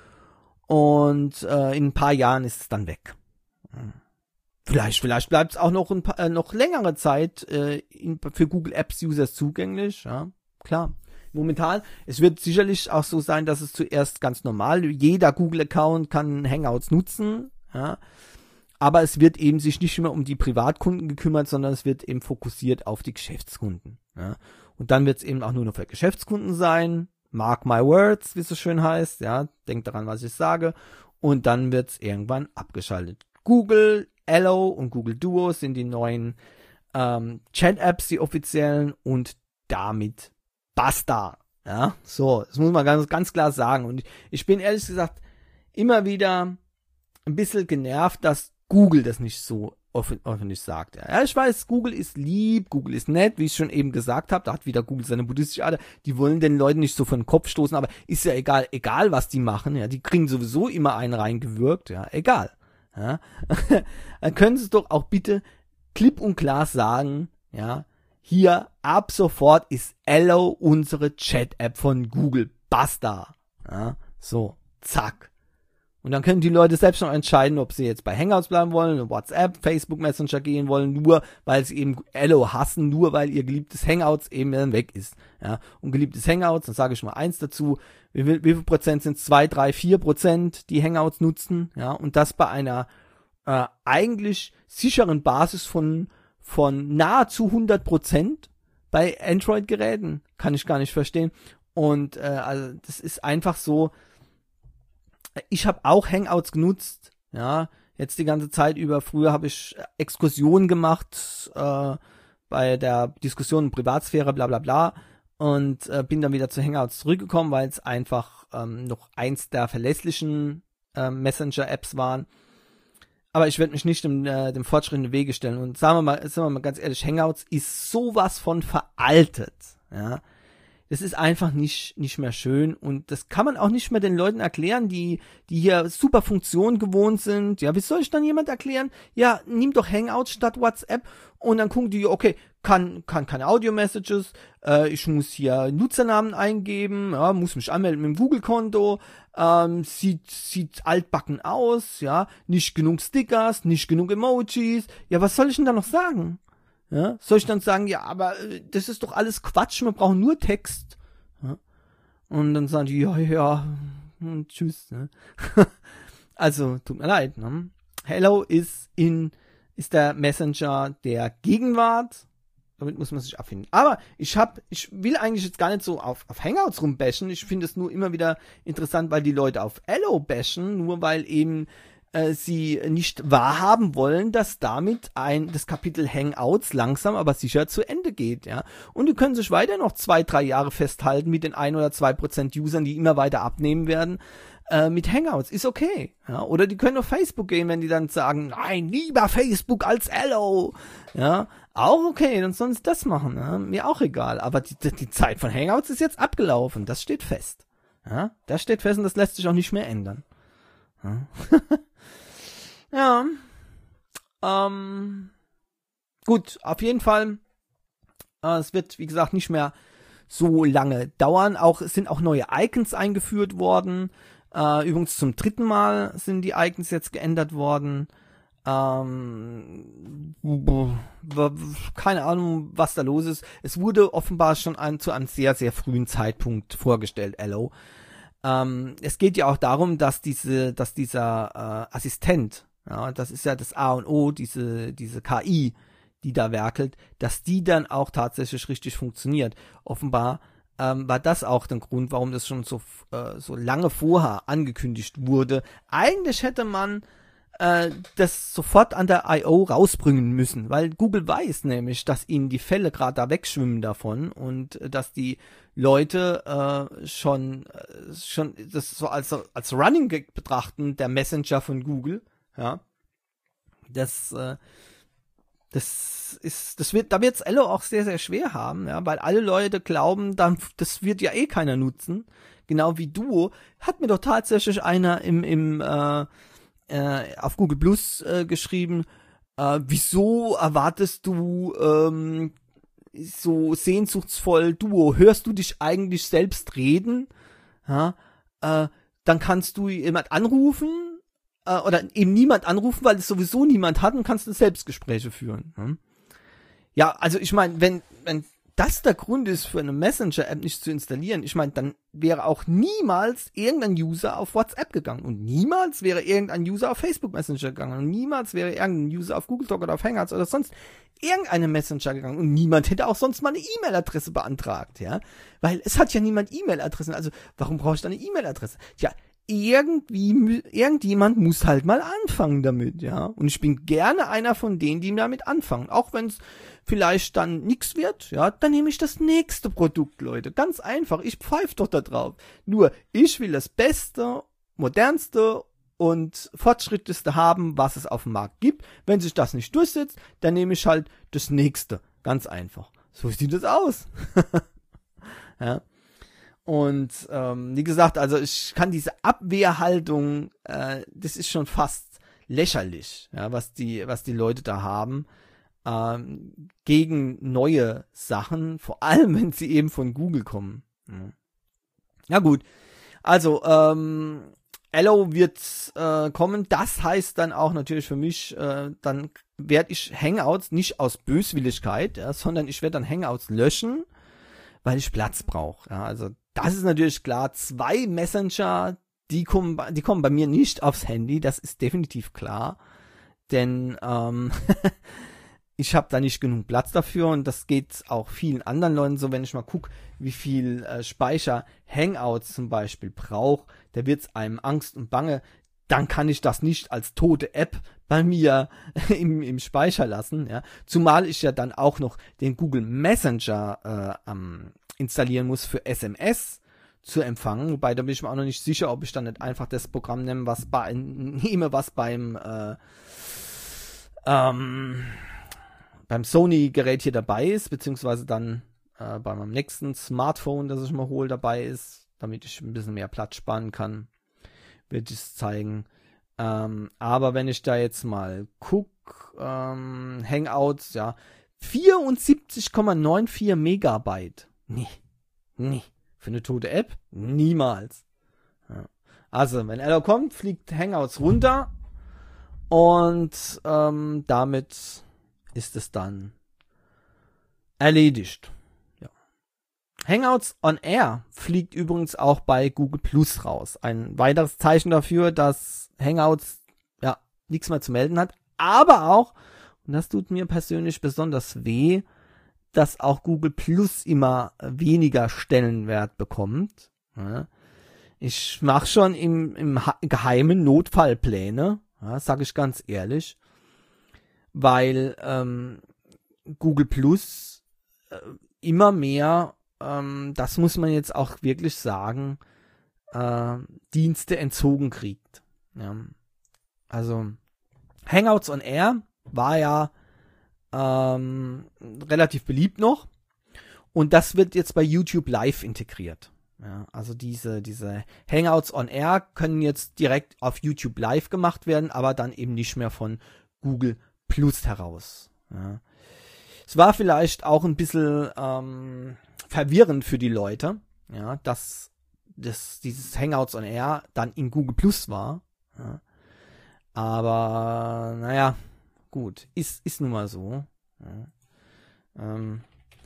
Speaker 1: Und äh, in ein paar Jahren ist es dann weg. Vielleicht, vielleicht bleibt es auch noch ein paar, äh, noch längere Zeit äh, in, für Google Apps Users zugänglich. Ja, klar. Momentan, es wird sicherlich auch so sein, dass es zuerst ganz normal, jeder Google-Account kann Hangouts nutzen, ja, aber es wird eben sich nicht mehr um die Privatkunden gekümmert, sondern es wird eben fokussiert auf die Geschäftskunden, ja, und dann wird es eben auch nur noch für Geschäftskunden sein, mark my words, wie es so schön heißt, ja, denkt daran, was ich sage, und dann wird es irgendwann abgeschaltet. Google, Allo und Google Duo sind die neuen ähm, Chat-Apps, die offiziellen, und damit basta. Ja, so, das muss man ganz, ganz klar sagen. Und ich bin ehrlich gesagt immer wieder ein bisschen genervt, dass Google das nicht so offen, öffentlich sagt. Ja, ich weiß, Google ist lieb, Google ist nett, wie ich schon eben gesagt habe, da hat wieder Google seine buddhistische Ader, die wollen den Leuten nicht so vor den Kopf stoßen, aber ist ja egal, egal was die machen, ja, die kriegen sowieso immer einen reingewürgt, ja, egal. Ja, dann können sie es doch auch bitte klipp und klar sagen, ja, hier, ab sofort ist Allo unsere Chat-App von Google. Basta. Ja, so, zack. Und dann können die Leute selbst noch entscheiden, ob sie jetzt bei Hangouts bleiben wollen, WhatsApp, Facebook Messenger gehen wollen, nur weil sie eben Allo hassen, nur weil ihr geliebtes Hangouts eben dann weg ist. Ja, und geliebtes Hangouts, dann sage ich mal eins dazu, wie viel, wie viel Prozent sind es? zwei, drei, vier Prozent, die Hangouts nutzen, ja, und das bei einer äh, eigentlich sicheren Basis von von nahezu hundert Prozent bei Android-Geräten. Kann ich gar nicht verstehen. Und äh, also das ist einfach so, ich habe auch Hangouts genutzt, ja, jetzt die ganze Zeit über. Früher habe ich Exkursionen gemacht äh, bei der Diskussion um Privatsphäre, bla bla bla, und äh, bin dann wieder zu Hangouts zurückgekommen, weil es einfach ähm, noch eins der verlässlichen äh, Messenger-Apps waren. Aber ich werde mich nicht dem, äh, dem Fortschritt in den Wege stellen. Und sagen wir mal, sagen wir mal ganz ehrlich, Hangouts ist sowas von veraltet. Ja, das ist einfach nicht nicht mehr schön, und das kann man auch nicht mehr den Leuten erklären, die die hier super Funktionen gewohnt sind. Ja, wie soll ich dann jemand erklären? Ja, nimm doch Hangouts statt WhatsApp, und dann gucken die, okay, kann kann keine Audio-Messages, äh, ich muss hier Nutzernamen eingeben, ja, muss mich anmelden mit dem Google-Konto, ähm, sieht sieht altbacken aus, ja, nicht genug Stickers, nicht genug Emojis. Ja, was soll ich denn da noch sagen? Ja, soll ich dann sagen, ja, aber äh, das ist doch alles Quatsch, wir brauchen nur Text. Ja, und dann sagen die, ja, ja, und tschüss. Ne? Also, tut mir leid. Ne? Hello ist in ist der Messenger der Gegenwart. Damit muss man sich abfinden. Aber ich hab, ich will eigentlich jetzt gar nicht so auf, auf Hangouts rumbashen. Ich finde es nur immer wieder interessant, weil die Leute auf Allo bashen, nur weil eben äh, sie nicht wahrhaben wollen, dass damit ein das Kapitel Hangouts langsam aber sicher zu Ende geht, ja. Und die können sich weiter noch zwei, drei Jahre festhalten mit den ein oder zwei Prozent Usern, die immer weiter abnehmen werden. Mit Hangouts, ist okay. Ja, oder die können auf Facebook gehen, wenn die dann sagen, nein, lieber Facebook als Allo. Ja, auch okay, dann sollen sie das machen. Ja, mir auch egal. Aber die, die Zeit von Hangouts ist jetzt abgelaufen. Das steht fest. Ja, das steht fest und das lässt sich auch nicht mehr ändern. Ja, ja. Ähm, gut, auf jeden Fall. Äh, es wird, wie gesagt, nicht mehr so lange dauern. Auch, es sind auch neue Icons eingeführt worden. Uh, übrigens zum dritten Mal sind die Icons jetzt geändert worden. Ähm, keine Ahnung, was da los ist. Es wurde offenbar schon ein, zu einem sehr, sehr frühen Zeitpunkt vorgestellt, Allo. Ähm, es geht ja auch darum, dass diese, dass dieser äh, Assistent, ja, das ist ja das A und O, diese, diese K I, die da werkelt, dass die dann auch tatsächlich richtig funktioniert. Offenbar Ähm, war das auch der Grund, warum das schon so äh, so lange vorher angekündigt wurde. Eigentlich hätte man äh, das sofort an der I O rausbringen müssen, weil Google weiß nämlich, dass ihnen die Fälle gerade da wegschwimmen davon und äh, dass die Leute äh, schon äh, schon das so als als Running Gag betrachten, der Messenger von Google, ja. Das äh, Das ist, das wird, da wird's Allo auch sehr, sehr schwer haben, ja, weil alle Leute glauben, dann, das wird ja eh keiner nutzen. Genau wie Duo. Hat mir doch tatsächlich einer im, im, äh, äh, auf Google Plus äh, geschrieben, äh, wieso erwartest du, ähm, so sehnsuchtsvoll Duo? Hörst du dich eigentlich selbst reden? Ja, äh, dann kannst du jemand anrufen, oder eben niemand anrufen, weil es sowieso niemand hat und kannst du Selbstgespräche führen. Hm? Ja, also ich meine, wenn wenn das der Grund ist, für eine Messenger-App nicht zu installieren, ich meine, dann wäre auch niemals irgendein User auf WhatsApp gegangen und niemals wäre irgendein User auf Facebook Messenger gegangen und niemals wäre irgendein User auf Google Talk oder auf Hangouts oder sonst irgendeine Messenger gegangen und niemand hätte auch sonst mal eine E-Mail-Adresse beantragt, ja, weil es hat ja niemand E-Mail-Adressen, also warum brauche ich da eine E-Mail-Adresse? Tja, irgendwie, irgendjemand muss halt mal anfangen damit, ja. Und ich bin gerne einer von denen, die damit anfangen. Auch wenn es vielleicht dann nix wird, ja, dann nehme ich das nächste Produkt, Leute. Ganz einfach. Ich pfeife doch da drauf. Nur, ich will das Beste, Modernste und Fortschrittlichste haben, was es auf dem Markt gibt. Wenn sich das nicht durchsetzt, dann nehme ich halt das nächste. Ganz einfach. So sieht es aus. Ja. Und ähm, wie gesagt, also ich kann diese Abwehrhaltung, äh, das ist schon fast lächerlich, ja, was die, was die Leute da haben ähm, gegen neue Sachen, vor allem wenn sie eben von Google kommen. Ja, ja gut, also ähm, Allo wird äh, kommen. Das heißt dann auch natürlich für mich, äh, dann werde ich Hangouts nicht aus Böswilligkeit, ja, sondern ich werde dann Hangouts löschen, weil ich Platz brauche. Ja, also das ist natürlich klar. Zwei Messenger, die kommen, die kommen bei mir nicht aufs Handy. Das ist definitiv klar, denn ähm, ich habe da nicht genug Platz dafür und das geht auch vielen anderen Leuten so. Wenn ich mal gucke, wie viel äh, Speicher Hangouts zum Beispiel braucht, da wird's einem Angst und Bange. Dann kann ich das nicht als tote App bei mir im, im Speicher lassen. Ja. Zumal ich ja dann auch noch den Google Messenger äh, am installieren muss für S M S zu empfangen, wobei da bin ich mir auch noch nicht sicher, ob ich dann nicht einfach das Programm nehme, was bei nehme, was beim äh, ähm, beim Sony-Gerät hier dabei ist, beziehungsweise dann äh, bei meinem nächsten Smartphone, das ich mal hole, dabei ist, damit ich ein bisschen mehr Platz sparen kann, wird es zeigen. Ähm, aber wenn ich da jetzt mal gucke, ähm, Hangouts, ja, vierundsiebzig Komma vierundneunzig Megabyte. Nee, nee. Für eine tote App? Niemals. Ja. Also, wenn Allo kommt, fliegt Hangouts runter und ähm, damit ist es dann erledigt. Ja. Hangouts on Air fliegt übrigens auch bei Google Plus raus. Ein weiteres Zeichen dafür, dass Hangouts ja nichts mehr zu melden hat, aber auch und das tut mir persönlich besonders weh, dass auch Google Plus immer weniger Stellenwert bekommt. Ja. Ich mache schon im, im geheimen Notfallpläne, ja, sage ich ganz ehrlich, weil ähm, Google Plus äh, immer mehr, ähm, das muss man jetzt auch wirklich sagen, äh, Dienste entzogen kriegt. Ja. Also Hangouts on Air war ja ähm, relativ beliebt noch und das wird jetzt bei YouTube Live integriert. Ja, also diese, diese Hangouts on Air können jetzt direkt auf YouTube Live gemacht werden, aber dann eben nicht mehr von Google Plus heraus. Ja. Es war vielleicht auch ein bisschen ähm, verwirrend für die Leute, ja, dass das, dieses Hangouts on Air dann in Google Plus war. Ja. Aber naja, gut, ist, ist nun mal so. Ja. Ähm,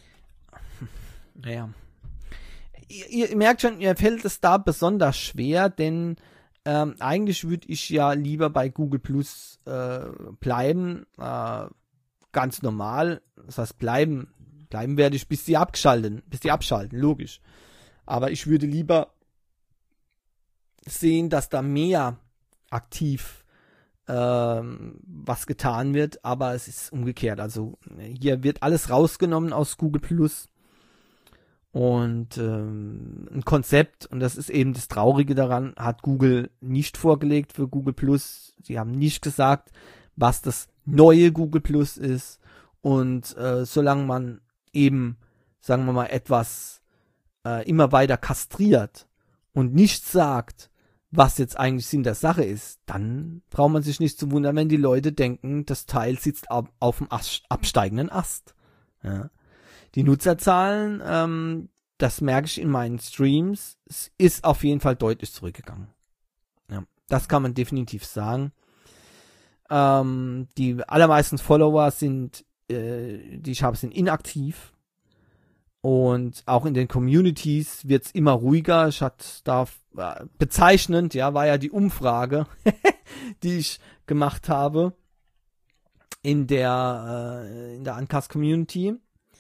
Speaker 1: naja. Ihr, ihr merkt schon, mir fällt es da besonders schwer, denn ähm, eigentlich würde ich ja lieber bei Google Plus äh, bleiben, äh, ganz normal. Das heißt, bleiben, bleiben werde ich, bis die abschalten, bis die abschalten, logisch. Aber ich würde lieber sehen, dass da mehr aktiv ähm, was getan wird, aber es ist umgekehrt. Also hier wird alles rausgenommen aus Google Plus. Und ähm, ein Konzept, und das ist eben das Traurige daran, hat Google nicht vorgelegt für Google Plus. Sie haben nicht gesagt, was das neue Google Plus ist. Und äh, solange man eben, sagen wir mal, etwas äh, immer weiter kastriert und nicht sagt, was jetzt eigentlich Sinn der Sache ist, dann braucht man sich nicht zu wundern, wenn die Leute denken, das Teil sitzt ab, auf dem Ast, absteigenden Ast. Ja. Die Nutzerzahlen, ähm, das merke ich in meinen Streams, es ist auf jeden Fall deutlich zurückgegangen. Ja, das kann man definitiv sagen. Ähm, die allermeisten Follower sind, äh, die ich habe, sind inaktiv. Und auch in den Communities wird es immer ruhiger. Ich hatte da äh, bezeichnend, ja, war ja die Umfrage, die ich gemacht habe in der äh, in der Uncast Community.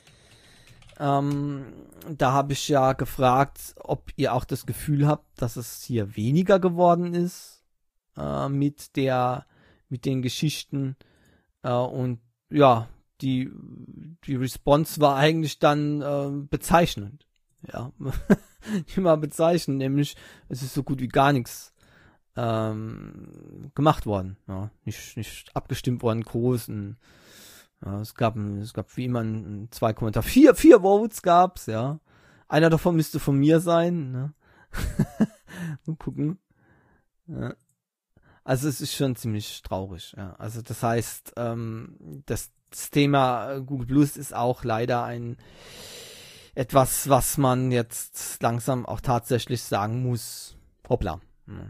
Speaker 1: Ähm, da habe ich ja gefragt, ob ihr auch das Gefühl habt, dass es hier weniger geworden ist äh, mit der, mit den Geschichten. Äh, und ja, die, die Response war eigentlich dann äh, bezeichnend. Ja, die war bezeichnend, nämlich es ist so gut wie gar nichts ähm, gemacht worden. Ja, nicht, nicht abgestimmt worden, groß. Und, ja, es gab, es gab wie immer ein, zwei Kommentare. Vier, vier Votes gab's, ja. Einer davon müsste von mir sein, ne? Mal gucken. Ja. Also es ist schon ziemlich traurig, ja. Also das heißt, ähm, das, das Thema Google Plus ist auch leider ein etwas, was man jetzt langsam auch tatsächlich sagen muss. Hoppla. Ja.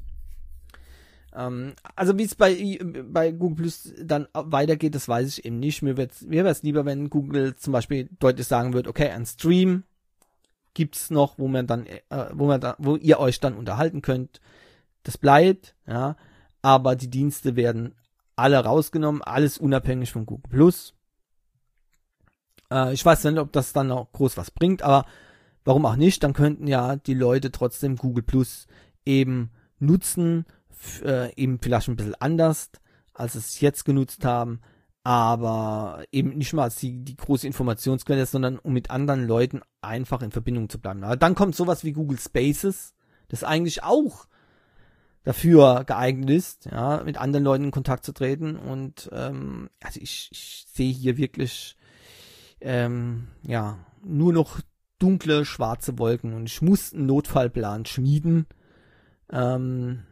Speaker 1: Ähm, also wie es bei, bei Google Plus dann weitergeht, das weiß ich eben nicht. Mir wäre mir wär's lieber, wenn Google zum Beispiel deutlich sagen würde, okay, ein Stream gibt's noch, wo man dann, äh, wo man da, wo ihr euch dann unterhalten könnt. Das bleibt, ja, aber die Dienste werden alle rausgenommen, alles unabhängig von Google Plus. Äh, ich weiß nicht, ob das dann noch groß was bringt, aber warum auch nicht? Dann könnten ja die Leute trotzdem Google Plus eben nutzen, Äh, eben vielleicht ein bisschen anders, als es jetzt genutzt haben, aber eben nicht mal als die, die große Informationsquelle, sondern um mit anderen Leuten einfach in Verbindung zu bleiben. Aber dann kommt sowas wie Google Spaces, das eigentlich auch dafür geeignet ist, ja, mit anderen Leuten in Kontakt zu treten. Und ähm, also ich, ich sehe hier wirklich ähm, ja nur noch dunkle, schwarze Wolken und ich muss einen Notfallplan schmieden. Ähm,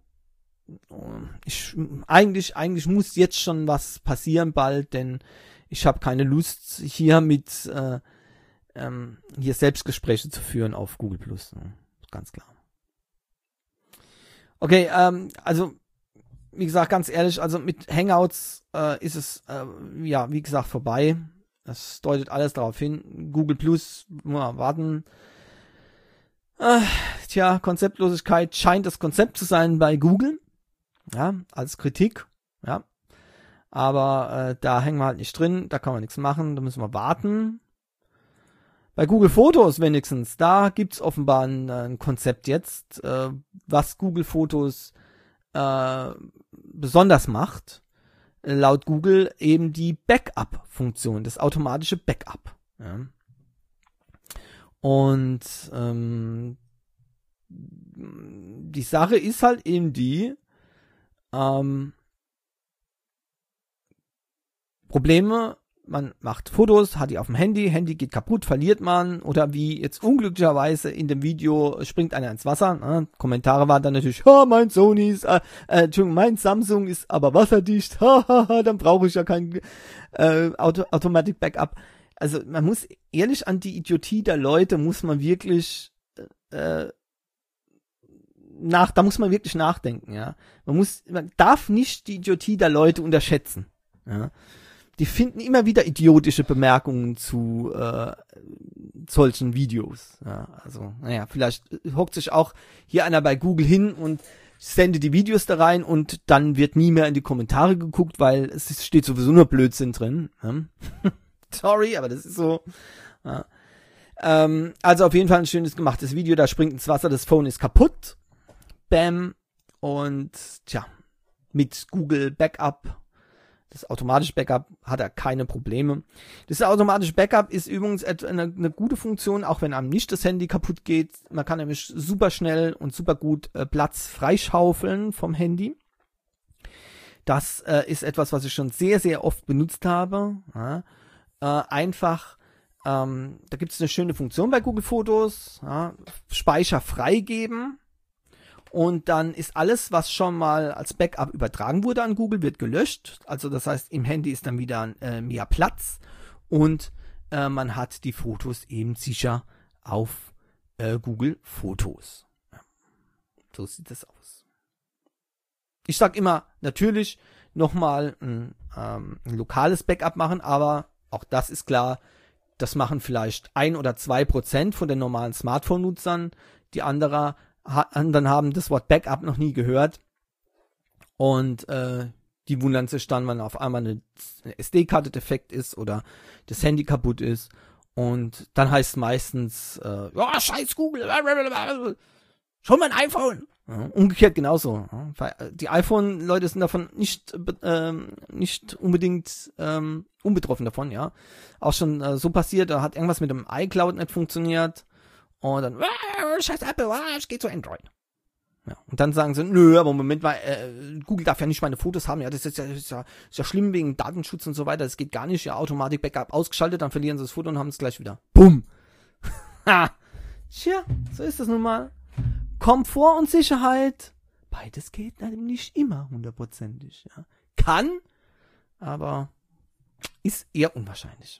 Speaker 1: Ich, eigentlich, eigentlich muss jetzt schon was passieren bald, denn ich habe keine Lust hier mit äh, ähm, hier Selbstgespräche zu führen auf Google Plus, ne? Ganz klar. Okay, ähm, also wie gesagt, ganz ehrlich, also mit Hangouts äh, ist es äh, ja wie gesagt vorbei. Das deutet alles darauf hin. Google Plus, mal warten. Äh, tja, Konzeptlosigkeit scheint das Konzept zu sein bei Google. Ja, als Kritik, ja. aber äh, da hängen wir halt nicht drin, da kann man nichts machen, da müssen wir warten. Bei Google Fotos wenigstens, da gibt's offenbar ein, ein Konzept jetzt, äh, was Google Fotos äh, besonders macht. Laut Google eben die Backup-Funktion, das automatische Backup. Ja. Und ähm, die Sache ist halt eben die, ähm, Probleme, man macht Fotos, hat die auf dem Handy, Handy geht kaputt, verliert man, oder wie jetzt unglücklicherweise in dem Video springt einer ins Wasser. Ne? Kommentare waren dann natürlich, ha, mein Sony ist, äh, äh, Entschuldigung, mein Samsung ist aber wasserdicht, hahaha, dann brauche ich ja kein äh, Auto, Automatic Backup. Also man muss ehrlich, an die Idiotie der Leute muss man wirklich äh, nach, da muss man wirklich nachdenken, ja. Man muss, man darf nicht die Idiotie der Leute unterschätzen, ja. Die finden immer wieder idiotische Bemerkungen zu äh, solchen Videos. Ja, also, naja, vielleicht hockt sich auch hier einer bei Google hin und sendet die Videos da rein und dann wird nie mehr in die Kommentare geguckt, weil es steht sowieso nur Blödsinn drin. Ja. Sorry, aber das ist so. Ja. Ähm, also auf jeden Fall ein schönes gemachtes Video. Da springt ins Wasser, das Phone ist kaputt. Bam. Und tja, mit Google Backup, das automatische Backup, hat er keine Probleme. Das automatische Backup ist übrigens eine, eine gute Funktion, auch wenn einem nicht das Handy kaputt geht. Man kann nämlich super schnell und super gut äh, Platz freischaufeln vom Handy. Das äh, ist etwas, was ich schon sehr, sehr oft benutzt habe. Ja. Äh, einfach, ähm, da gibt es eine schöne Funktion bei Google Fotos, ja, Speicher freigeben. Und dann ist alles, was schon mal als Backup übertragen wurde an Google, wird gelöscht. Also das heißt, im Handy ist dann wieder äh, mehr Platz und äh, man hat die Fotos eben sicher auf äh, Google Fotos. Ja. So sieht das aus. Ich sag immer, natürlich nochmal ein, ähm, ein lokales Backup machen, aber auch das ist klar, das machen vielleicht ein oder zwei Prozent von den normalen Smartphone-Nutzern. Die andere anderen haben das Wort Backup noch nie gehört und äh, die wundern sich dann, wenn auf einmal eine, eine S D-Karte defekt ist oder das Handy kaputt ist und dann heißt es meistens, äh, ja, scheiß Google, schon mein iPhone. Ja, umgekehrt genauso. Ja. Die iPhone-Leute sind davon nicht ähm, nicht unbedingt ähm, unbetroffen davon, ja. Auch schon äh, so passiert, da hat irgendwas mit dem iCloud nicht funktioniert. Und dann, scheiß Apple, ich gehe zu Android. Ja, und dann sagen sie, nö, aber Moment mal, äh, Google darf ja nicht meine Fotos haben, ja, das ist ja, das ist ja, das ist ja schlimm wegen Datenschutz und so weiter, das geht gar nicht, ja, Automatik Backup ausgeschaltet, dann verlieren sie das Foto und haben es gleich wieder. Bumm! Ha! Tja, so ist das nun mal. Komfort und Sicherheit, beides geht nicht immer hundertprozentig, ja. Kann, aber ist eher unwahrscheinlich.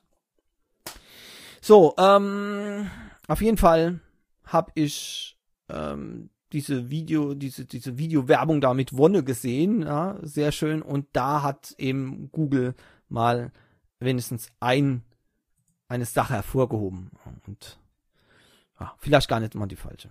Speaker 1: So, ähm, auf jeden Fall habe ich ähm, diese Video, diese diese Videowerbung da mit Wonne gesehen, ja, sehr schön. Und da hat eben Google mal wenigstens ein eine Sache hervorgehoben und ja, vielleicht gar nicht mal die falsche.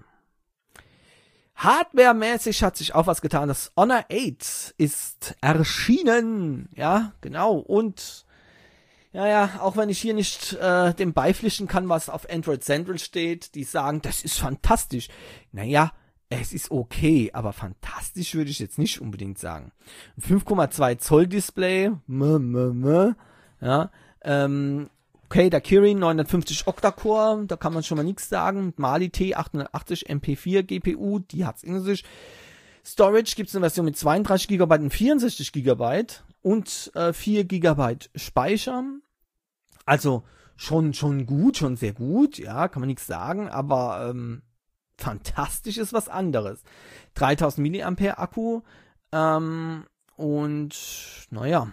Speaker 1: Hardware-mäßig hat sich auch was getan. Das Honor acht ist erschienen, ja, genau. Und ja, ja, auch wenn ich hier nicht äh, dem beipflichten kann, was auf Android Central steht, die sagen, das ist fantastisch. Naja, es ist okay, aber fantastisch würde ich jetzt nicht unbedingt sagen. Ein fünf Komma zwei Zoll Display, mh, mh, mh, ja, ähm, okay, der Kirin neunhundertfünfzig Octa-Core, da kann man schon mal nichts sagen. Mali T achthundertachtzig M P vier G P U, die hat's in sich. Storage gibt's eine Version mit zweiunddreißig Gigabyte und vierundsechzig Gigabyte und äh, vier Gigabyte Speicher. Also schon schon gut, schon sehr gut, ja, kann man nichts sagen, aber ähm, fantastisch ist was anderes. dreitausend Milliampere Akku ähm, und naja,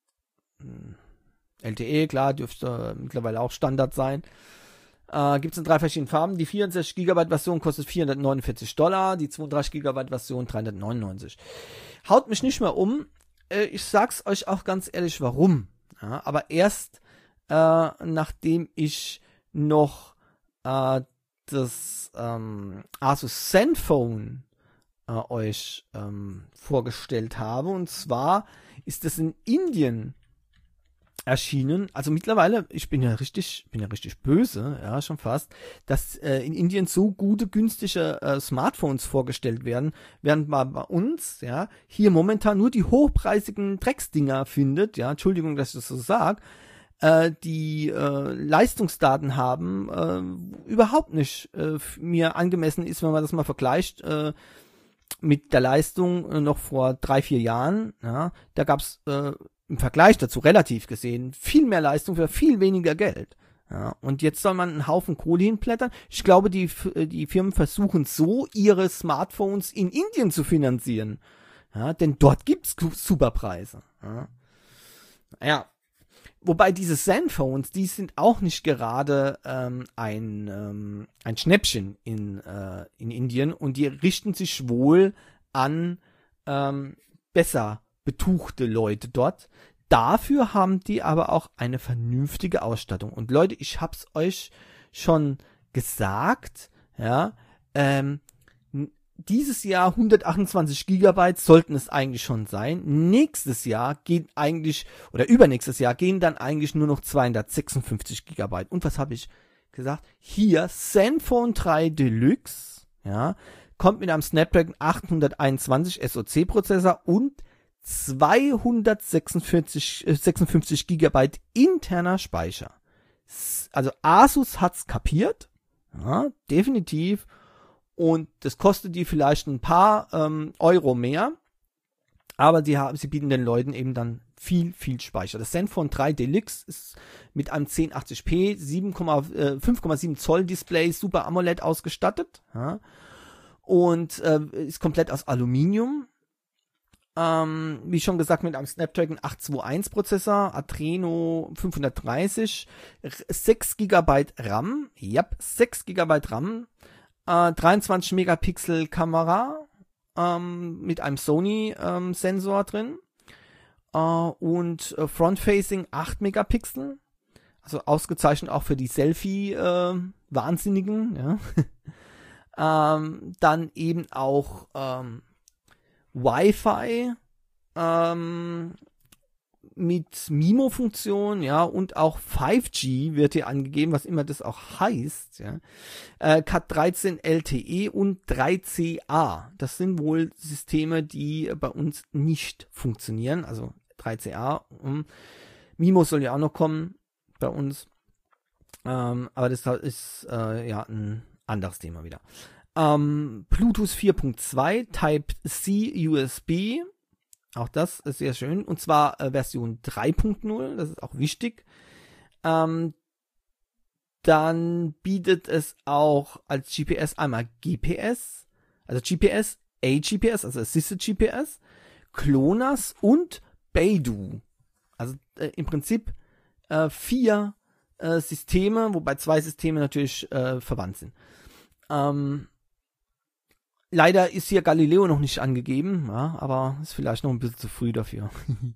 Speaker 1: L T E, klar, dürfte mittlerweile auch Standard sein. Äh, gibt es in drei verschiedenen Farben. Die vierundsechzig Gigabyte Version kostet vierhundertneunundvierzig Dollar, die zweiunddreißig Gigabyte Version dreihundertneunundneunzig. Haut mich nicht mehr um. Äh, ich sag's euch auch ganz ehrlich, warum. Ja, aber erst äh, nachdem ich noch äh, das ähm, Asus Zenfone äh, euch ähm, vorgestellt habe. Und zwar ist es in Indien erschienen. Also mittlerweile, ich bin ja richtig, bin ja richtig böse, ja, schon fast, dass äh, in Indien so gute, günstige äh, Smartphones vorgestellt werden, während man bei uns, ja, hier momentan nur die hochpreisigen Drecksdinger findet, ja, Entschuldigung, dass ich das so sage, äh, die äh, Leistungsdaten haben, äh, überhaupt nicht äh, mir angemessen ist, wenn man das mal vergleicht, äh, mit der Leistung äh, noch vor drei, vier Jahren, ja, da gab's äh, im Vergleich dazu relativ gesehen viel mehr Leistung für viel weniger Geld. Ja, und jetzt soll man einen Haufen Kohle hinblättern. Ich glaube, die, die Firmen versuchen so, ihre Smartphones in Indien zu finanzieren. Ja, denn dort gibt's Superpreise. Ja. ja. Wobei diese Zenphones, die sind auch nicht gerade ähm, ein, ähm, ein Schnäppchen in, äh, in Indien und die richten sich wohl an ähm, besser betuchte Leute dort. Dafür haben die aber auch eine vernünftige Ausstattung. Und Leute, ich hab's euch schon gesagt, ja, ähm, dieses Jahr hundertachtundzwanzig Gigabyte sollten es eigentlich schon sein. Nächstes Jahr geht eigentlich, oder übernächstes Jahr gehen dann eigentlich nur noch zweihundertsechsundfünfzig Gigabyte. Und was habe ich gesagt? Hier, Zenfone drei Deluxe, ja, kommt mit einem Snapdragon achthunderteinundzwanzig S O C-Prozessor und zweihundertsechsundfünfzig Gigabyte interner Speicher. Also Asus hat's kapiert, ja, definitiv. Und das kostet die vielleicht ein paar ähm, Euro mehr, aber die haben, sie bieten den Leuten eben dann viel, viel Speicher. Das Zenfone drei Deluxe ist mit einem zehn achtzig p fünf Komma sieben Zoll Display Super AMOLED ausgestattet, ja, und äh, ist komplett aus Aluminium. Ähm, wie schon gesagt, mit einem Snapdragon achthunderteinundzwanzig Prozessor, Adreno fünfhundertdreißig, sechs Gigabyte RAM, ja, sechs Gigabyte RAM, äh, dreiundzwanzig Megapixel Kamera, ähm, mit einem Sony ähm, Sensor drin, äh, und äh, Front-Facing acht Megapixel, also ausgezeichnet auch für die Selfie-Wahnsinnigen, äh, ja. ähm, dann eben auch ähm, Wi-Fi ähm, mit MIMO-Funktion, ja, und auch fünf G wird hier angegeben, was immer das auch heißt, ja. Äh, Cat dreizehn L T E und drei C A. Das sind wohl Systeme, die bei uns nicht funktionieren, also drei C A. Um, MIMO soll ja auch noch kommen bei uns, ähm, aber das ist äh, ja ein anderes Thema wieder. Ähm, Bluetooth vier Punkt zwei, Type-C U S B, auch das ist sehr schön, und zwar äh, Version drei Punkt null, das ist auch wichtig. Ähm, dann bietet es auch als G P S einmal G P S, also G P S, A G P S, also Assisted G P S, GLONASS und Beidou. Also äh, im Prinzip äh, vier äh, Systeme, wobei zwei Systeme natürlich äh, verwandt sind. Ähm, Leider ist hier Galileo noch nicht angegeben, ja, aber ist vielleicht noch ein bisschen zu früh dafür.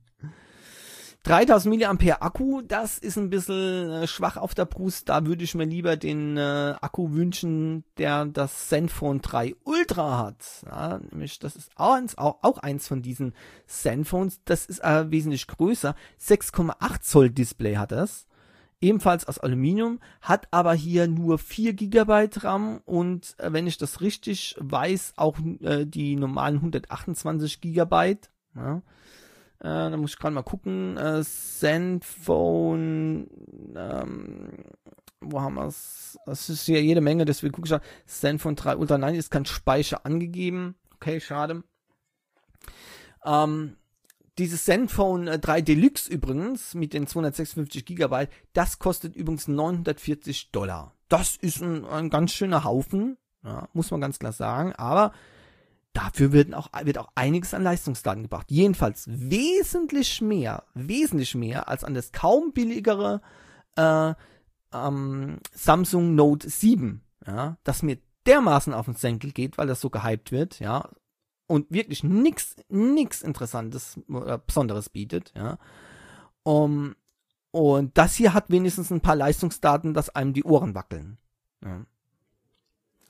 Speaker 1: dreitausend Milliampere Akku, das ist ein bisschen äh, schwach auf der Brust. Da würde ich mir lieber den äh, Akku wünschen, der das Zenfone drei Ultra hat. Ja, nämlich das ist auch eins, auch, auch eins von diesen Zenphones. Das ist äh, wesentlich größer. sechs Komma acht Zoll Display hat das. Ebenfalls aus Aluminium, hat aber hier nur vier Gigabyte RAM und äh, wenn ich das richtig weiß, auch äh, die normalen hundertachtundzwanzig Gigabyte. Ja. Äh, da muss ich gerade mal gucken. Äh, Zenfone, ähm, wo haben wir es? Das ist hier jede Menge, deswegen gucke ich mal. Zenfone drei Ultra, nein, ist kein Speicher angegeben. Okay, schade. Ähm, Dieses Zenfone drei Deluxe übrigens mit den zweihundertsechsundfünfzig Gigabyte, das kostet übrigens neunhundertvierzig Dollar. Das ist ein, ein ganz schöner Haufen, ja, muss man ganz klar sagen, aber dafür wird auch, wird auch einiges an Leistungsdaten gebracht. Jedenfalls wesentlich mehr, wesentlich mehr als an das kaum billigere äh, ähm, Samsung Note sieben, ja, das mir dermaßen auf den Senkel geht, weil das so gehypt wird, ja, und wirklich nix, nix Interessantes oder Besonderes bietet, ja. Um, und das hier hat wenigstens ein paar Leistungsdaten, dass einem die Ohren wackeln. Ja.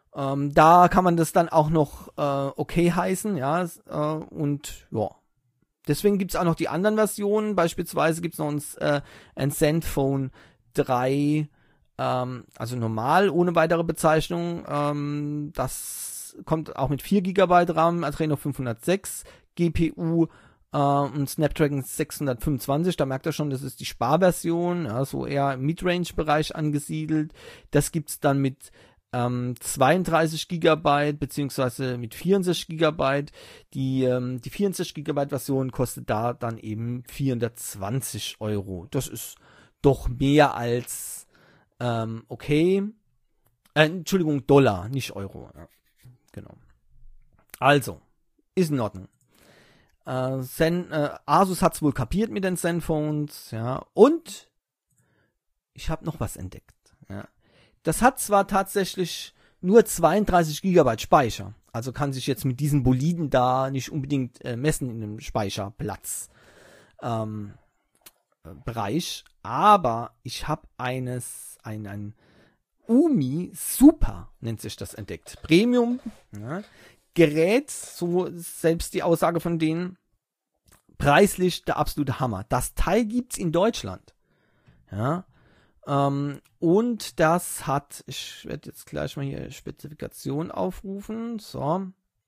Speaker 1: Ähm, da kann man das dann auch noch äh, okay heißen, ja, äh, und ja. Deswegen gibt's auch noch die anderen Versionen, beispielsweise gibt's noch ein, äh, ein Zenfone drei, ähm, also normal, ohne weitere Bezeichnung, ähm, das kommt auch mit vier Gigabyte RAM, Adreno fünfhundertsechs, G P U äh, und Snapdragon sechshundertfünfundzwanzig, da merkt ihr schon, das ist die Sparversion, ja, so eher im Midrange-Bereich angesiedelt. Das gibt's dann mit ähm, zweiunddreißig Gigabyte beziehungsweise mit vierundsechzig Gigabyte. Die, ähm, die vierundsechzig Gigabyte Version kostet da dann eben vierhundertzwanzig Euro. Das ist doch mehr als ähm, okay. Äh, Entschuldigung, Dollar, nicht Euro. Ja, genau. Also, ist in Ordnung. Äh, Zen, äh, Asus hat's wohl kapiert mit den Zenphones, ja. Und ich habe noch was entdeckt. Ja. Das hat zwar tatsächlich nur zweiunddreißig Gigabyte Speicher, also kann sich jetzt mit diesen Boliden da nicht unbedingt äh, messen in dem Speicherplatz ähm, äh, Bereich, aber ich habe eines, ein, ein Umi Super nennt sich das entdeckt, Premium, ja, Gerät, so selbst die Aussage von denen, preislich der absolute Hammer. Das Teil gibt's in Deutschland, ja. Ähm, und das hat, ich werde jetzt gleich mal hier Spezifikation aufrufen, so.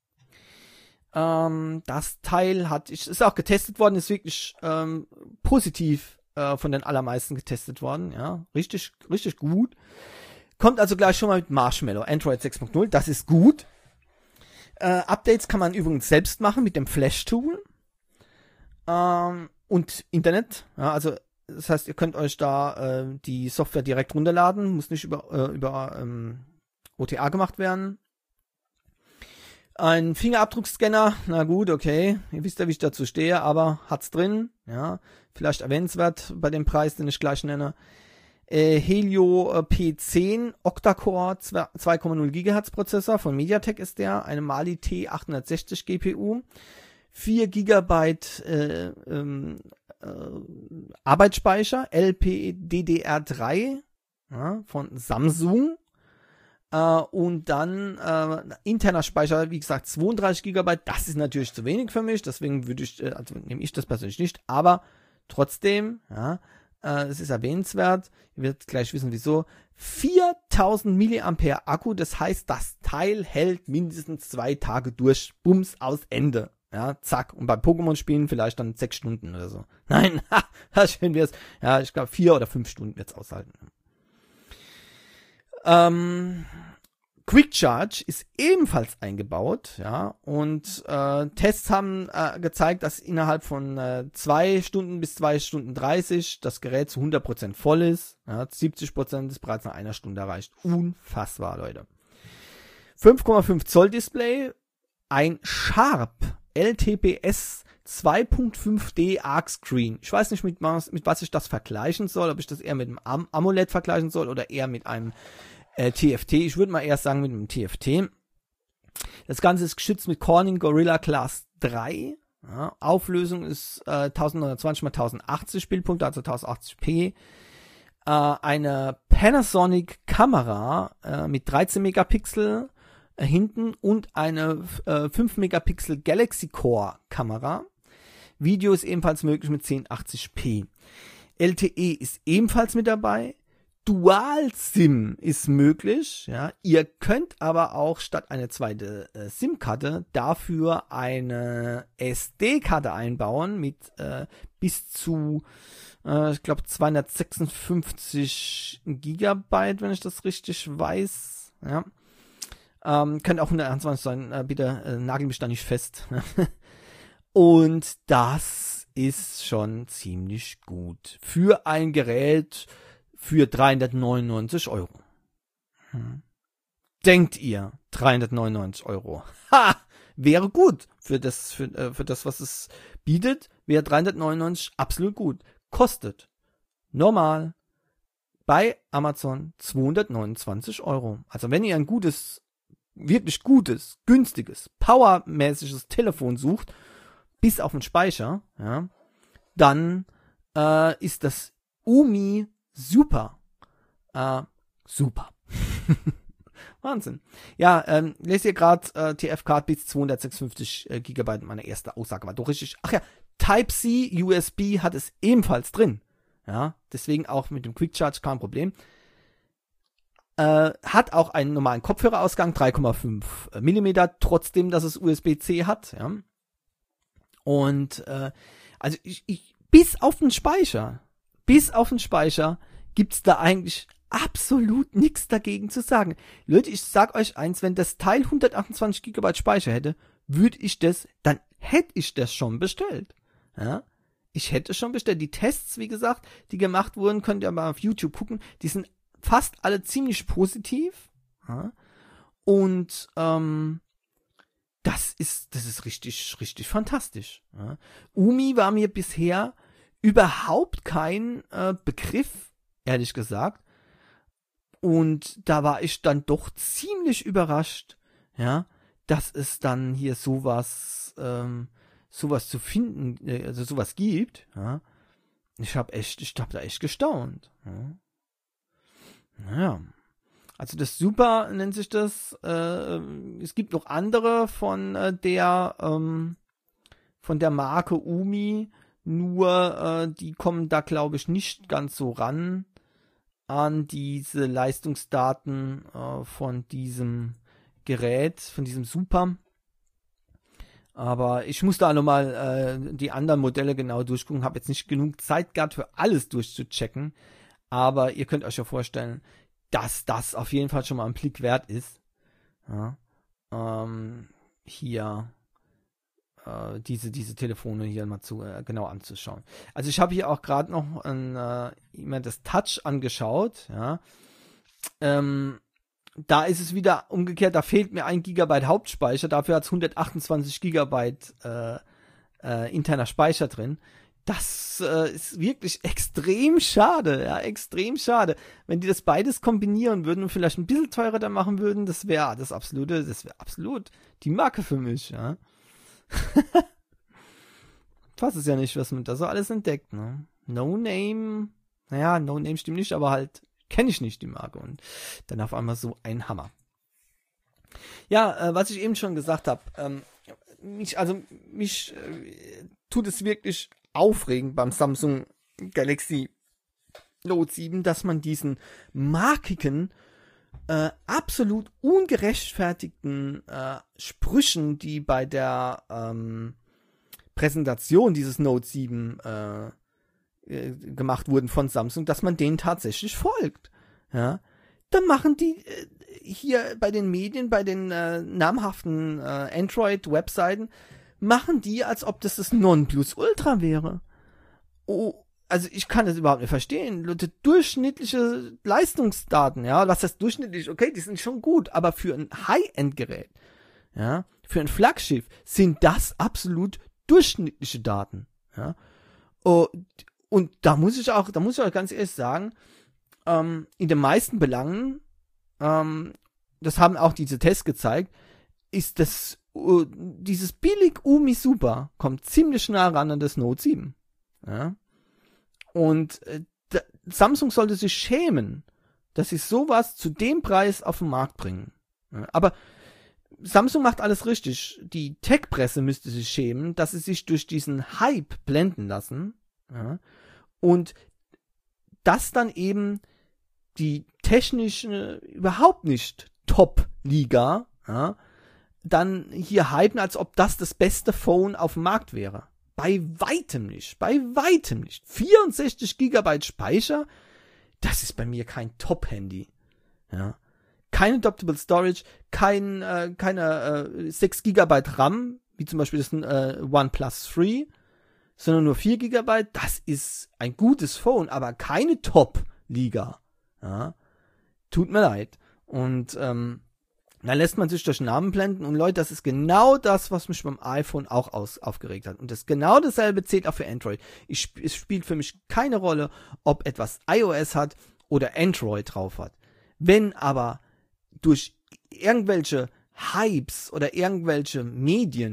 Speaker 1: Ähm, das Teil hat, ich, ist auch getestet worden, ist wirklich ähm, positiv äh, von den allermeisten getestet worden, ja, richtig, richtig gut. Kommt also gleich schon mal mit Marshmallow, Android sechs Punkt null, das ist gut. Äh, Updates kann man übrigens selbst machen mit dem Flash-Tool ähm, und Internet, ja, also das heißt, ihr könnt euch da äh, die Software direkt runterladen, muss nicht über, äh, über ähm, O T A gemacht werden. Ein Fingerabdruckscanner, na gut, okay, ihr wisst ja, wie ich dazu stehe, aber hat's drin, ja, vielleicht erwähnenswert bei dem Preis, den ich gleich nenne. Äh, Helio äh, P zehn Octa-Core zwei Komma null Gigahertz Prozessor von MediaTek ist der, eine Mali T achthundertsechzig G P U, vier Gigabyte äh, ähm, äh, Arbeitsspeicher, L P D D R drei ja, von Samsung äh, und dann äh, interner Speicher, wie gesagt, zweiunddreißig Gigabyte, das ist natürlich zu wenig für mich, deswegen würde ich, äh, also nehme ich das persönlich nicht, aber trotzdem, ja, äh, es ist erwähnenswert, ihr werdet gleich wissen, wieso, viertausend Milliampere Akku, das heißt, das Teil hält mindestens zwei Tage durch, Bums, aus, Ende. Ja, zack. Und bei Pokémon-Spielen vielleicht dann sechs Stunden oder so. Nein, ha, schön wär's. Ja, ich glaube vier oder fünf Stunden wird's aushalten. Ähm, Quick Charge ist ebenfalls eingebaut, ja, und äh, Tests haben äh, gezeigt, dass innerhalb von äh, zwei Stunden bis zwei Stunden dreißig das Gerät zu hundert Prozent voll ist. Ja, siebzig Prozent ist bereits nach einer Stunde erreicht. Unfassbar, Leute. fünf Komma fünf Zoll Display, ein Sharp L T P S zwei Punkt fünf D Arc Screen. Ich weiß nicht, mit was, mit was ich das vergleichen soll, ob ich das eher mit einem Am AMOLED vergleichen soll oder eher mit einem äh, T F T. Ich würde mal erst sagen mit einem T F T. Das Ganze ist geschützt mit Corning Gorilla Glass drei. Ja, Auflösung ist äh, neunzehnhundertzwanzig mal tausendachtzig Bildpunkte, also tausendachtzig p. Äh, eine Panasonic Kamera äh, mit dreizehn Megapixel hinten und eine äh, fünf Megapixel Galaxy Core Kamera. Video ist ebenfalls möglich mit zehnhundertachtzig p. L T E ist ebenfalls mit dabei. Dual SIM ist möglich. Ja. Ihr könnt aber auch statt eine zweite äh, SIM-Karte dafür eine S D-Karte einbauen mit äh, bis zu äh, ich glaube zweihundertsechsundfünfzig Gigabyte, wenn ich das richtig weiß. Ja. Ähm, könnte auch hunderteinundzwanzig sein, äh, bitte äh, nagel mich da nicht fest. Und das ist schon ziemlich gut. Für ein Gerät für dreihundertneunundneunzig Euro. Hm. Denkt ihr, dreihundertneunundneunzig Euro? Ha! Wäre gut. Für das, für, äh, für das, was es bietet, wäre dreihundertneunundneunzig absolut gut. Kostet normal bei Amazon zweihundertneunundzwanzig Euro. Also wenn ihr ein gutes wirklich gutes, günstiges, powermäßiges Telefon sucht, bis auf den Speicher, ja, dann äh, ist das Umi Super. Äh, super. Wahnsinn. Ja, ähm, lest ihr gerade äh, T F-Card bis zweihundertsechsundfünfzig äh, Gigabyte. Meine erste Aussage war doch richtig. Ach ja, Type-C U S B hat es ebenfalls drin. Ja, deswegen auch mit dem Quick Charge kein Problem. Äh, hat auch einen normalen Kopfhörerausgang, drei Komma fünf Millimeter, trotzdem, dass es U S B C hat. Ja. Und äh, also ich, ich bis auf den Speicher, bis auf den Speicher gibt's da eigentlich absolut nichts dagegen zu sagen. Leute, ich sag euch eins, wenn das Teil hundertachtundzwanzig Gigabyte Speicher hätte, würde ich das, dann hätte ich das schon bestellt. Ja, ich hätte schon bestellt. Die Tests, wie gesagt, die gemacht wurden, könnt ihr mal auf YouTube gucken, die sind fast alle ziemlich positiv. Ja, und ähm, das ist, das ist richtig, richtig fantastisch. Ja. Umi war mir bisher überhaupt kein äh, Begriff, ehrlich gesagt. Und da war ich dann doch ziemlich überrascht, ja, dass es dann hier sowas, ähm, sowas zu finden, äh, also sowas gibt, ja. Ich habe echt, ich habe da echt gestaunt. Ja. Naja. Also das Super nennt sich das. Äh, es gibt noch andere von äh, der, ähm, von der Marke Umi, nur äh, die kommen da, glaube ich, nicht ganz so ran an diese Leistungsdaten äh, von diesem Gerät, von diesem Super. Aber ich muss da nochmal äh, die anderen Modelle genau durchgucken. Habe jetzt nicht genug Zeit gehabt, für alles durchzuchecken. Aber ihr könnt euch ja vorstellen, dass das auf jeden Fall schon mal ein Blick wert ist. Ja, ähm, hier äh, diese diese Telefone hier mal zu äh, genau anzuschauen. Also ich habe hier auch gerade noch ein, äh, immer das Touch angeschaut. Ja, ähm, da ist es wieder umgekehrt. Da fehlt mir ein Gigabyte Hauptspeicher. Dafür hat es hundertachtundzwanzig Gigabyte äh, äh, interner Speicher drin. Das äh, ist wirklich extrem schade, ja, extrem schade. Wenn die das beides kombinieren würden und vielleicht ein bisschen teurer da machen würden, das wäre das absolute, das wäre absolut die Marke für mich, ja. Fass es ja nicht, was man da so alles entdeckt, ne? No Name, naja, No Name stimmt nicht, aber halt kenne ich nicht die Marke und dann auf einmal so ein Hammer. Ja, äh, was ich eben schon gesagt habe, ähm, mich, also mich äh, tut es wirklich aufregend beim Samsung Galaxy Note sieben, dass man diesen markigen, äh, absolut ungerechtfertigten äh, Sprüchen, die bei der ähm, Präsentation dieses Note sieben äh, äh, gemacht wurden von Samsung, dass man denen tatsächlich folgt. Ja, dann machen die äh, hier bei den Medien, bei den äh, namhaften äh, Android-Webseiten, machen die, als ob das das Nonplusultra wäre. Oh, also ich kann das überhaupt nicht verstehen. Leute, durchschnittliche Leistungsdaten, ja, was heißt durchschnittlich? Okay, die sind schon gut, aber für ein High-End-Gerät, ja, für ein Flaggschiff sind das absolut durchschnittliche Daten, ja. Oh, und da muss ich auch, da muss ich auch ganz ehrlich sagen, ähm, in den meisten Belangen, ähm, das haben auch diese Tests gezeigt, ist das Uh, dieses billig Umi Super kommt ziemlich nah ran an das Note sieben. Ja? Und äh, da, Samsung sollte sich schämen, dass sie sowas zu dem Preis auf den Markt bringen. Ja? Aber Samsung macht alles richtig. Die Tech-Presse müsste sich schämen, dass sie sich durch diesen Hype blenden lassen. Ja? Und das dann eben die technische, überhaupt nicht Top-Liga, ja, dann hier hypen, als ob das das beste Phone auf dem Markt wäre. Bei weitem nicht. Bei weitem nicht. vierundsechzig Gigabyte Speicher, das ist bei mir kein Top-Handy. Ja. Kein Adaptable Storage, kein, äh, keine äh, sechs Gigabyte RAM, wie zum Beispiel das äh, OnePlus drei, sondern nur vier Gigabyte. Das ist ein gutes Phone, aber keine Top-Liga. Ja. Tut mir leid. Und ähm, dann lässt man sich durch Namen blenden und Leute, das ist genau das, was mich beim iPhone auch aus, aufgeregt hat. Und das genau dasselbe zählt auch für Android. Ich, es spielt für mich keine Rolle, ob etwas iOS hat oder Android drauf hat. Wenn aber durch irgendwelche Hypes oder irgendwelche Medien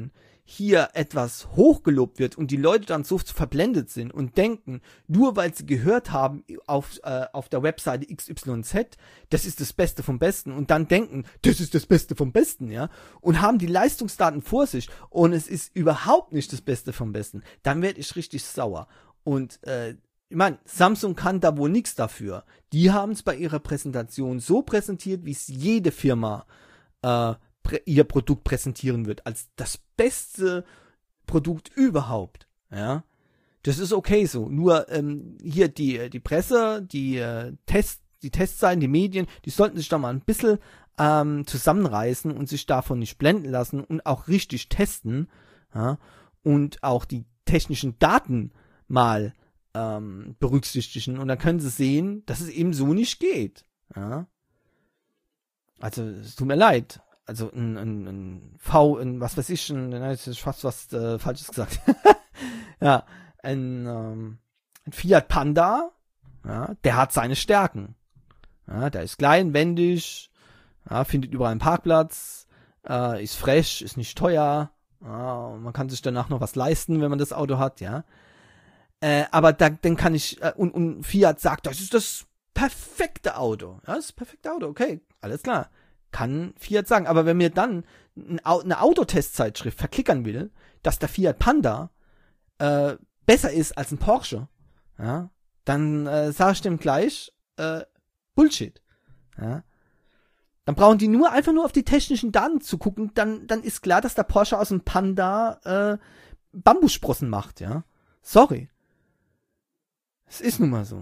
Speaker 1: hier etwas hochgelobt wird und die Leute dann so verblendet sind und denken, nur weil sie gehört haben auf, äh, auf der Webseite X Y Z, das ist das Beste vom Besten und dann denken, das ist das Beste vom Besten, ja, und haben die Leistungsdaten vor sich und es ist überhaupt nicht das Beste vom Besten, dann werde ich richtig sauer. Und äh, ich meine, Samsung kann da wohl nichts dafür. Die haben es bei ihrer Präsentation so präsentiert, wie es jede Firma äh, ihr Produkt präsentieren wird, als das beste Produkt überhaupt, ja, das ist okay so, nur ähm, hier die die Presse, die äh, Test, die Testseiten, die Medien, die sollten sich da mal ein bisschen ähm, zusammenreißen und sich davon nicht blenden lassen und auch richtig testen, ja, und auch die technischen Daten mal ähm, berücksichtigen und dann können sie sehen, dass es eben so nicht geht, ja, also es tut mir leid. Also ein, ein, ein V, ein, was weiß ich, ein, das ist fast was äh, Falsches gesagt. Ja, ein, ähm, ein Fiat Panda, ja, der hat seine Stärken. Ja, der ist klein, wendig, ja, findet überall einen Parkplatz, äh, ist fresh, ist nicht teuer, ja, und man kann sich danach noch was leisten, wenn man das Auto hat, ja. Äh, aber da, dann kann ich, äh, und, und Fiat sagt, das ist das perfekte Auto. Ja, das ist das perfekte Auto, okay, alles klar. Kann Fiat sagen. Aber wenn mir dann eine Autotestzeitschrift verklickern will, dass der Fiat Panda äh, besser ist als ein Porsche, ja, dann äh, sage ich dem gleich äh, Bullshit. Ja. Dann brauchen die nur einfach nur auf die technischen Daten zu gucken, dann, dann ist klar, dass der Porsche aus dem Panda äh, Bambussprossen macht, ja. Sorry. Es ist nun mal so.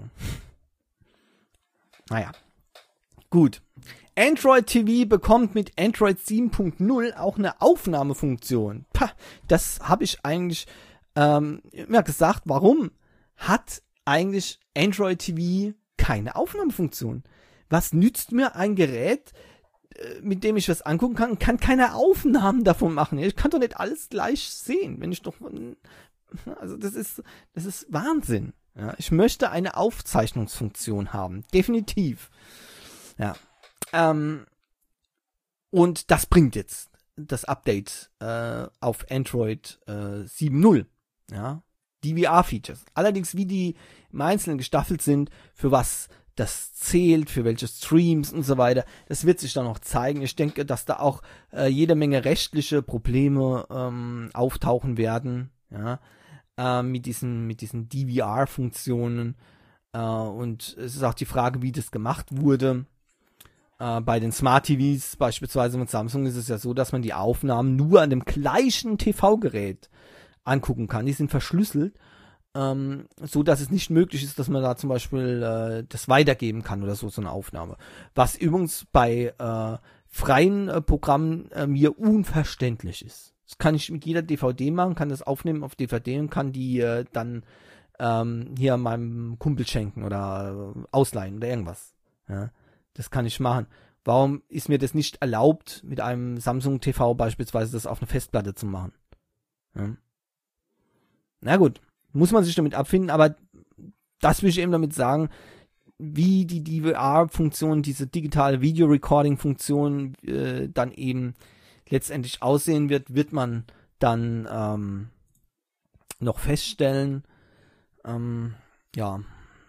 Speaker 1: Naja. Gut. Android T V bekommt mit Android sieben Punkt null auch eine Aufnahmefunktion. Pah, das habe ich eigentlich ähm, immer gesagt. Warum hat eigentlich Android T V keine Aufnahmefunktion? Was nützt mir ein Gerät, äh, mit dem ich was angucken kann, kann keine Aufnahmen davon machen? Ich kann doch nicht alles gleich sehen, wenn ich doch, also das ist, das ist Wahnsinn. Ja, ich möchte eine Aufzeichnungsfunktion haben, definitiv. Ja. Ähm, und das bringt jetzt das Update äh, auf Android äh, sieben Punkt null, ja, D V R-Features. Allerdings, wie die im Einzelnen gestaffelt sind, für was das zählt, für welche Streams und so weiter, das wird sich dann noch zeigen. Ich denke, dass da auch äh, jede Menge rechtliche Probleme ähm, auftauchen werden, ja, äh, mit diesen mit diesen D V R-Funktionen. Äh, und es ist auch die Frage, wie das gemacht wurde. Uh, bei den Smart T Vs, beispielsweise mit Samsung, ist es ja so, dass man die Aufnahmen nur an dem gleichen T V-Gerät angucken kann. Die sind verschlüsselt, ähm, so dass es nicht möglich ist, dass man da zum Beispiel äh, das weitergeben kann oder so, so eine Aufnahme. Was übrigens bei äh, freien äh, Programmen äh, mir unverständlich ist. Das kann ich mit jeder D V D machen, kann das aufnehmen auf D V D und kann die äh, dann ähm, hier meinem Kumpel schenken oder äh, ausleihen oder irgendwas. Ja. Das kann ich machen. Warum ist mir das nicht erlaubt, mit einem Samsung T V beispielsweise das auf eine Festplatte zu machen? Ja. Na gut, muss man sich damit abfinden, aber das will ich eben damit sagen, wie die D V R-Funktion, diese digitale Video-Recording-Funktion äh, dann eben letztendlich aussehen wird, wird man dann ähm, noch feststellen. Ähm, ja,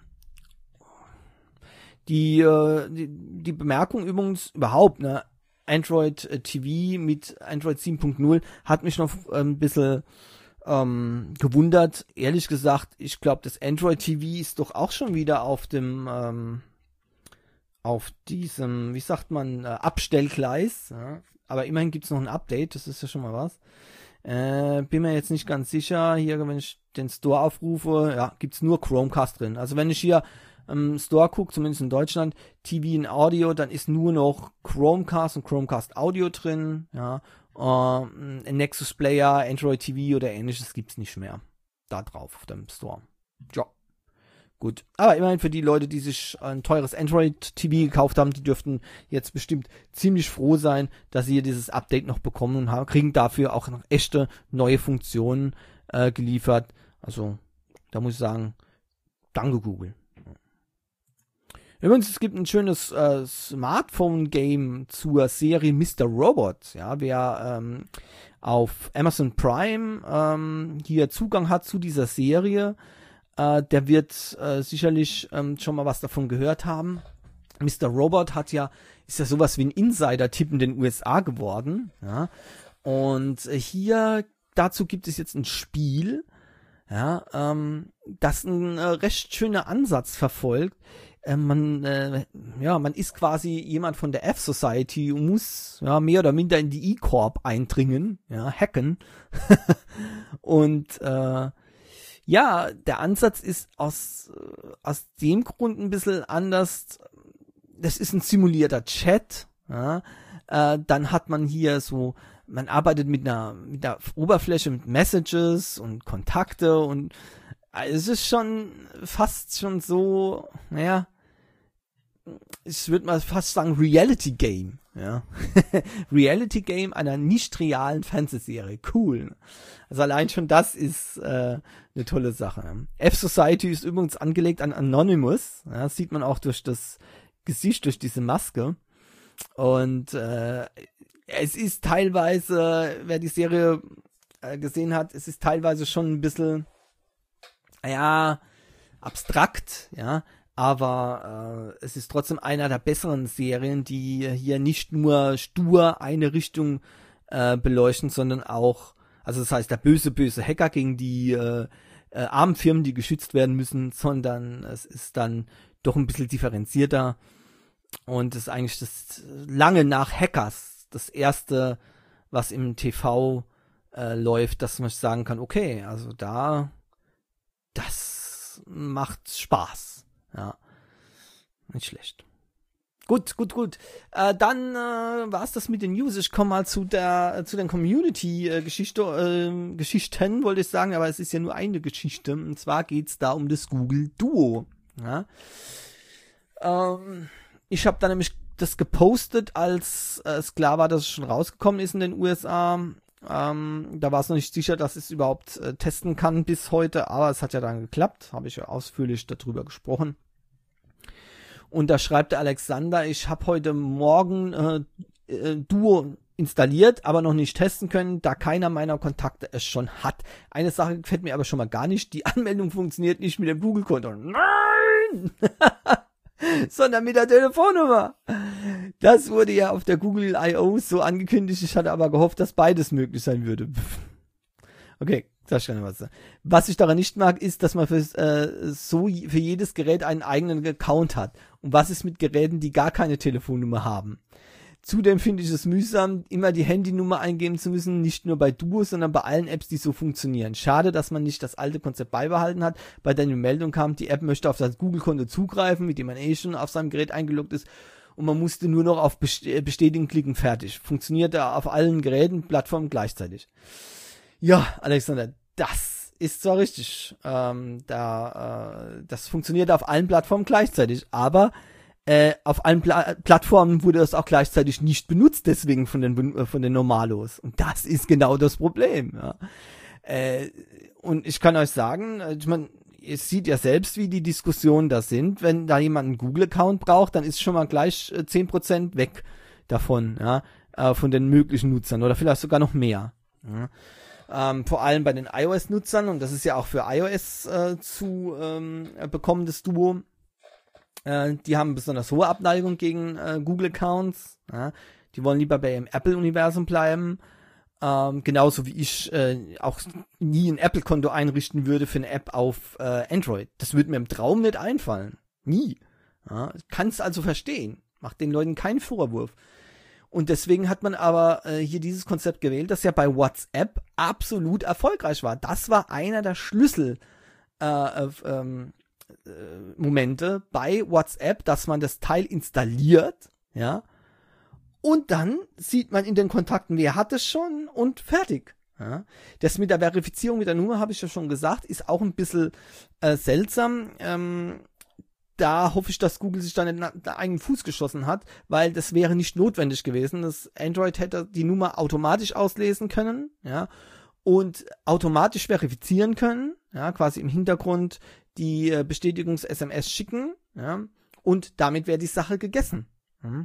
Speaker 1: Die, äh, die, die Bemerkung übrigens überhaupt, ne, Android äh, T V mit Android sieben Punkt null hat mich noch äh, ein bisschen ähm, gewundert. Ehrlich gesagt, ich glaube, das Android T V ist doch auch schon wieder auf dem, ähm, auf diesem, wie sagt man, äh, Abstellgleis. Ja? Aber immerhin gibt's noch ein Update, das ist ja schon mal was. Äh, bin mir jetzt nicht ganz sicher. Hier, wenn ich den Store aufrufe, ja, gibt's nur Chromecast drin. Also wenn ich hier im Store gucke, zumindest in Deutschland, T V und Audio, dann ist nur noch Chromecast und Chromecast Audio drin, ja, uh, ein Nexus Player, Android T V oder ähnliches gibt's nicht mehr da drauf auf dem Store. Ja, gut. Aber immerhin für die Leute, die sich ein teures Android T V gekauft haben, die dürften jetzt bestimmt ziemlich froh sein, dass sie hier dieses Update noch bekommen und haben, kriegen dafür auch noch echte neue Funktionen äh, geliefert. Also, da muss ich sagen, danke Google. Übrigens, es gibt ein schönes äh, Smartphone-Game zur Serie Mister Robot. Ja, wer ähm, auf Amazon Prime ähm, hier Zugang hat zu dieser Serie, äh, der wird äh, sicherlich ähm, schon mal was davon gehört haben. Mister Robot hat ja, ist ja sowas wie ein Insider-Tipp in den U S A geworden. Ja, und äh, hier dazu gibt es jetzt ein Spiel, ja, ähm, das einen äh, recht schöner Ansatz verfolgt. Äh, man, äh, ja, man ist quasi jemand von der F-Society und muss ja mehr oder minder in die E-Corp eindringen, ja, hacken. Und äh, ja, der Ansatz ist aus aus dem Grund ein bisschen anders. Das ist ein simulierter Chat. Ja, äh, dann hat man hier so, man arbeitet mit einer mit einer Oberfläche mit Messages und Kontakte und es ist schon fast schon so, naja, ich würde mal fast sagen Reality Game, ja. Reality Game einer nicht realen Fernsehserie, cool. Also allein schon das ist äh, eine tolle Sache. F-Society ist übrigens angelegt an Anonymous, ja, das sieht man auch durch das Gesicht, durch diese Maske. Und äh, es ist teilweise, wer die Serie äh, gesehen hat, es ist teilweise schon ein bisschen, ja, abstrakt, ja, aber äh, es ist trotzdem einer der besseren Serien, die hier nicht nur stur eine Richtung äh, beleuchten, sondern auch, also das heißt der böse, böse Hacker gegen die äh, äh, armen Firmen, die geschützt werden müssen, sondern es ist dann doch ein bisschen differenzierter und es ist eigentlich das lange nach Hackers, das erste, was im T V äh, läuft, dass man sagen kann, okay, also da, das macht Spaß. Ja, nicht schlecht. Gut, gut, gut. Äh, dann äh, war es das mit den News. Ich komme mal zu der zu den Community-Geschichte, äh, Geschichten, wollte ich sagen, aber es ist ja nur eine Geschichte. Und zwar geht's da um das Google Duo. Ja. Ähm, ich habe da nämlich das gepostet, als äh, es klar war, dass es schon rausgekommen ist in den U S A. Ähm, da war es noch nicht sicher, dass es überhaupt äh, testen kann bis heute, aber es hat ja dann geklappt, habe ich ja ausführlich darüber gesprochen. Und da schreibt der Alexander, ich habe heute Morgen äh, äh, Duo installiert, aber noch nicht testen können, da keiner meiner Kontakte es schon hat. Eine Sache gefällt mir aber schon mal gar nicht, die Anmeldung funktioniert nicht mit dem Google-Konto. Nein! Sondern mit der Telefonnummer. Das wurde ja auf der Google I O so angekündigt, ich hatte aber gehofft, dass beides möglich sein würde. Okay, sag ich gerne was. Was ich daran nicht mag, ist, dass man für, äh, so für jedes Gerät einen eigenen Account hat. Und was ist mit Geräten, die gar keine Telefonnummer haben? Zudem finde ich es mühsam, immer die Handynummer eingeben zu müssen, nicht nur bei Duo, sondern bei allen Apps, die so funktionieren. Schade, dass man nicht das alte Konzept beibehalten hat. Bei der Meldung kam, die App möchte auf das Google-Konto zugreifen, mit dem man eh schon auf seinem Gerät eingeloggt ist. Und man musste nur noch auf Bestätigen klicken, fertig. Funktioniert da auf allen Geräten, Plattformen gleichzeitig. Ja, Alexander, das ist zwar richtig. Ähm, da, äh, das funktioniert auf allen Plattformen gleichzeitig, aber Äh, auf allen Pla- Plattformen wurde das auch gleichzeitig nicht benutzt, deswegen von den, von den Normalos. Und das ist genau das Problem. Ja. Äh, und ich kann euch sagen, ich meine, ihr seht ja selbst, wie die Diskussionen da sind. Wenn da jemand einen Google-Account braucht, dann ist schon mal gleich äh, zehn Prozent weg davon, ja, äh, von den möglichen Nutzern oder vielleicht sogar noch mehr. Ja. Ähm, vor allem bei den iOS-Nutzern, und das ist ja auch für iOS äh, zu ähm, bekommen, das Duo. Die haben besonders hohe Abneigung gegen äh, Google-Accounts. Ja. Die wollen lieber bei dem Apple-Universum bleiben. Ähm, genauso wie ich äh, auch nie ein Apple-Konto einrichten würde für eine App auf äh, Android. Das würde mir im Traum nicht einfallen. Nie. Ja. Kann es also verstehen. Macht den Leuten keinen Vorwurf. Und deswegen hat man aber äh, hier dieses Konzept gewählt, das ja bei WhatsApp absolut erfolgreich war. Das war einer der Schlüssel äh, äh, ähm, Momente bei WhatsApp, dass man das Teil installiert, ja, und dann sieht man in den Kontakten, wer hat es schon und fertig. Ja. Das mit der Verifizierung mit der Nummer, habe ich ja schon gesagt, ist auch ein bisschen äh, seltsam. Ähm, da hoffe ich, dass Google sich dann in den eigenen Fuß geschossen hat, weil das wäre nicht notwendig gewesen. Das Android hätte die Nummer automatisch auslesen können, ja, und automatisch verifizieren können, ja, quasi im Hintergrund die Bestätigungs-S M S schicken, ja, und damit wäre die Sache gegessen. Mhm.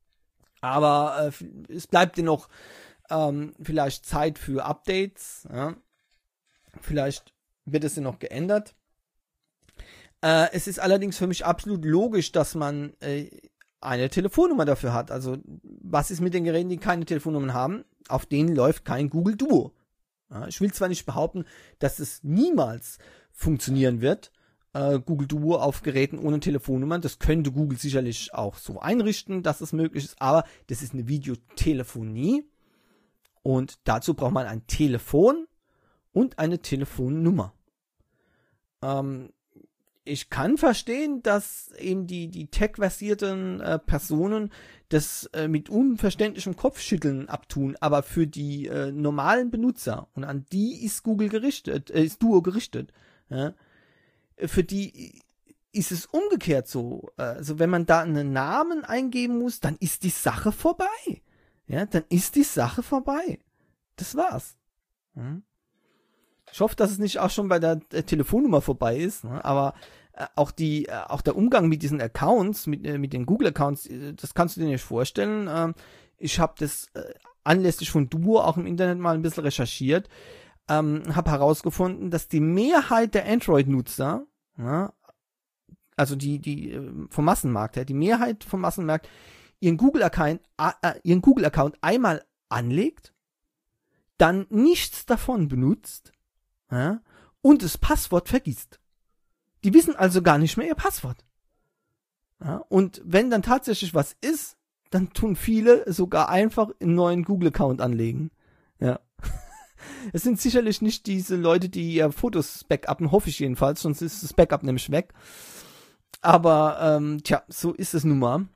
Speaker 1: Aber äh, es bleibt dir noch ähm, vielleicht Zeit für Updates. Ja? Vielleicht wird es dir noch geändert. Äh, es ist allerdings für mich absolut logisch, dass man äh, eine Telefonnummer dafür hat. Also was ist mit den Geräten, die keine Telefonnummern haben? Auf denen läuft kein Google Duo. Ja, ich will zwar nicht behaupten, dass es niemals funktionieren wird, äh, Google Duo auf Geräten ohne Telefonnummern. Das könnte Google sicherlich auch so einrichten, dass es möglich ist, aber das ist eine Videotelefonie und dazu braucht man ein Telefon und eine Telefonnummer. Ähm, Ich kann verstehen, dass eben die, die tech-versierten äh, Personen das äh, mit unverständlichem Kopfschütteln abtun, aber für die äh, normalen Benutzer, und an die ist Google gerichtet, äh, ist Duo gerichtet, ja, für die ist es umgekehrt so. Also wenn man da einen Namen eingeben muss, dann ist die Sache vorbei. Ja, dann ist die Sache vorbei. Das war's. Hm? Ich hoffe, dass es nicht auch schon bei der äh, Telefonnummer vorbei ist, ne? Aber äh, auch die, äh, auch der Umgang mit diesen Accounts, mit, äh, mit den Google-Accounts, äh, das kannst du dir nicht vorstellen. Ähm, ich habe das äh, anlässlich von Duo auch im Internet mal ein bisschen recherchiert, ähm, habe herausgefunden, dass die Mehrheit der Android-Nutzer, ja, also die, die äh, vom Massenmarkt her, die Mehrheit vom Massenmarkt ihren Google-Account, äh, ihren Google-Account einmal anlegt, dann nichts davon benutzt, ja, und das Passwort vergisst. Die wissen also gar nicht mehr ihr Passwort. Ja, und wenn dann tatsächlich was ist, dann tun viele sogar einfach einen neuen Google-Account anlegen. Ja. Es sind sicherlich nicht diese Leute, die ihr Fotos backuppen, hoffe ich jedenfalls, sonst ist das Backup nämlich weg. Aber, ähm, tja, so ist es nun mal.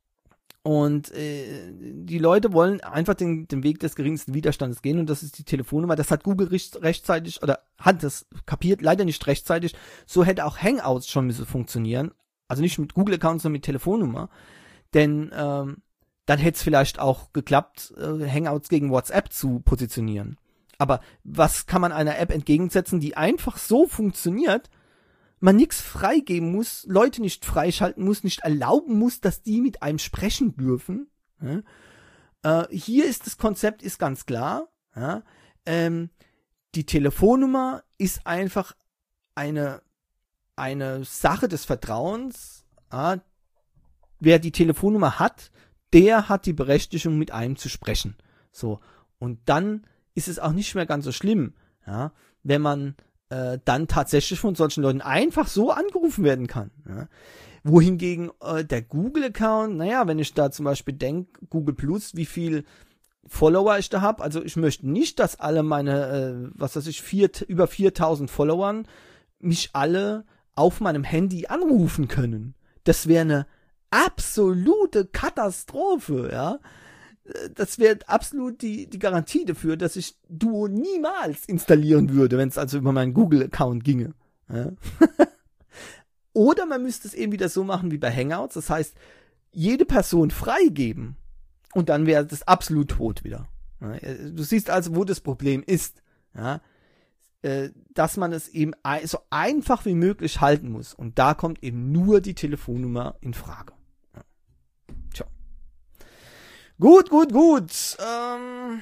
Speaker 1: Und äh, die Leute wollen einfach den, den Weg des geringsten Widerstandes gehen und das ist die Telefonnummer. Das hat Google recht, rechtzeitig oder hat das kapiert, leider nicht rechtzeitig. So hätte auch Hangouts schon müssen funktionieren. Also nicht mit Google-Account, sondern mit Telefonnummer. Denn ähm, dann hätte es vielleicht auch geklappt, äh, Hangouts gegen WhatsApp zu positionieren. Aber was kann man einer App entgegensetzen, die einfach so funktioniert, man nichts freigeben muss, Leute nicht freischalten muss, nicht erlauben muss, dass die mit einem sprechen dürfen. Ja? Äh, hier ist das Konzept ist ganz klar. Ja? Ähm, die Telefonnummer ist einfach eine, eine Sache des Vertrauens. Ja? Wer die Telefonnummer hat, der hat die Berechtigung, mit einem zu sprechen. So. Und dann ist es auch nicht mehr ganz so schlimm, ja, wenn man äh, dann tatsächlich von solchen Leuten einfach so angerufen werden kann. Ja. Wohingegen äh, der Google-Account, naja, wenn ich da zum Beispiel denke, Google Plus, wie viel Follower ich da habe, also ich möchte nicht, dass alle meine, äh, was weiß ich, vier, über viertausend Followern mich alle auf meinem Handy anrufen können. Das wäre eine absolute Katastrophe, ja. Das wäre absolut die, die Garantie dafür, dass ich Duo niemals installieren würde, wenn es also über meinen Google-Account ginge. Ja. Oder man müsste es eben wieder so machen wie bei Hangouts, das heißt, jede Person freigeben und dann wäre das absolut tot wieder. Ja. Du siehst also, wo das Problem ist, ja, dass man es eben so einfach wie möglich halten muss. Und da kommt eben nur die Telefonnummer in Frage. Tja. Gut, gut, gut. Ähm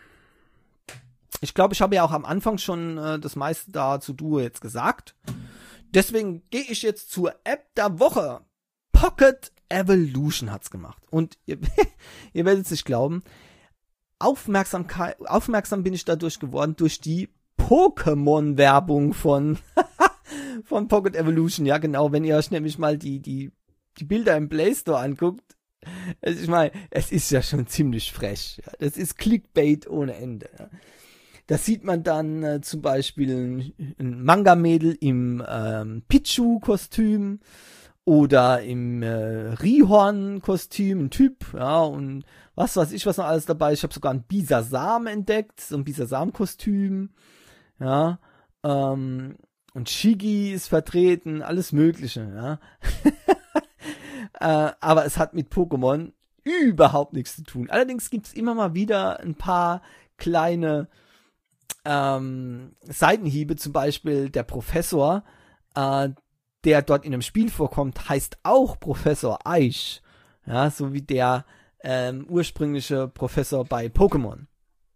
Speaker 1: ich glaube, ich habe ja auch am Anfang schon äh, das meiste da zu Duo jetzt gesagt. Deswegen gehe ich jetzt zur App der Woche. Pocket Evolution hat's gemacht. Und ihr, ihr werdet es nicht glauben, Aufmerksamkeit, aufmerksam bin ich dadurch geworden durch die Pokémon-Werbung von von Pocket Evolution. Ja, genau, wenn ihr euch nämlich mal die die die Bilder im Play Store anguckt. Also ich meine, es ist ja schon ziemlich frech. Ja. Das ist Clickbait ohne Ende. Ja. Da sieht man dann äh, zum Beispiel ein, ein Manga-Mädel im ähm, Pichu-Kostüm oder im äh, Rihorn-Kostüm, ein Typ, ja, und was weiß ich, was noch alles dabei ist. Ich habe sogar ein Bisasam entdeckt, so ein Bisasam-Kostüm, ja, ähm, und Shigi ist vertreten, alles Mögliche, ja. Äh, aber es hat mit Pokémon überhaupt nichts zu tun. Allerdings gibt es immer mal wieder ein paar kleine ähm, Seitenhiebe, zum Beispiel der Professor, äh, der dort in dem Spiel vorkommt, heißt auch Professor Eich. Ja, so wie der ähm, ursprüngliche Professor bei Pokémon.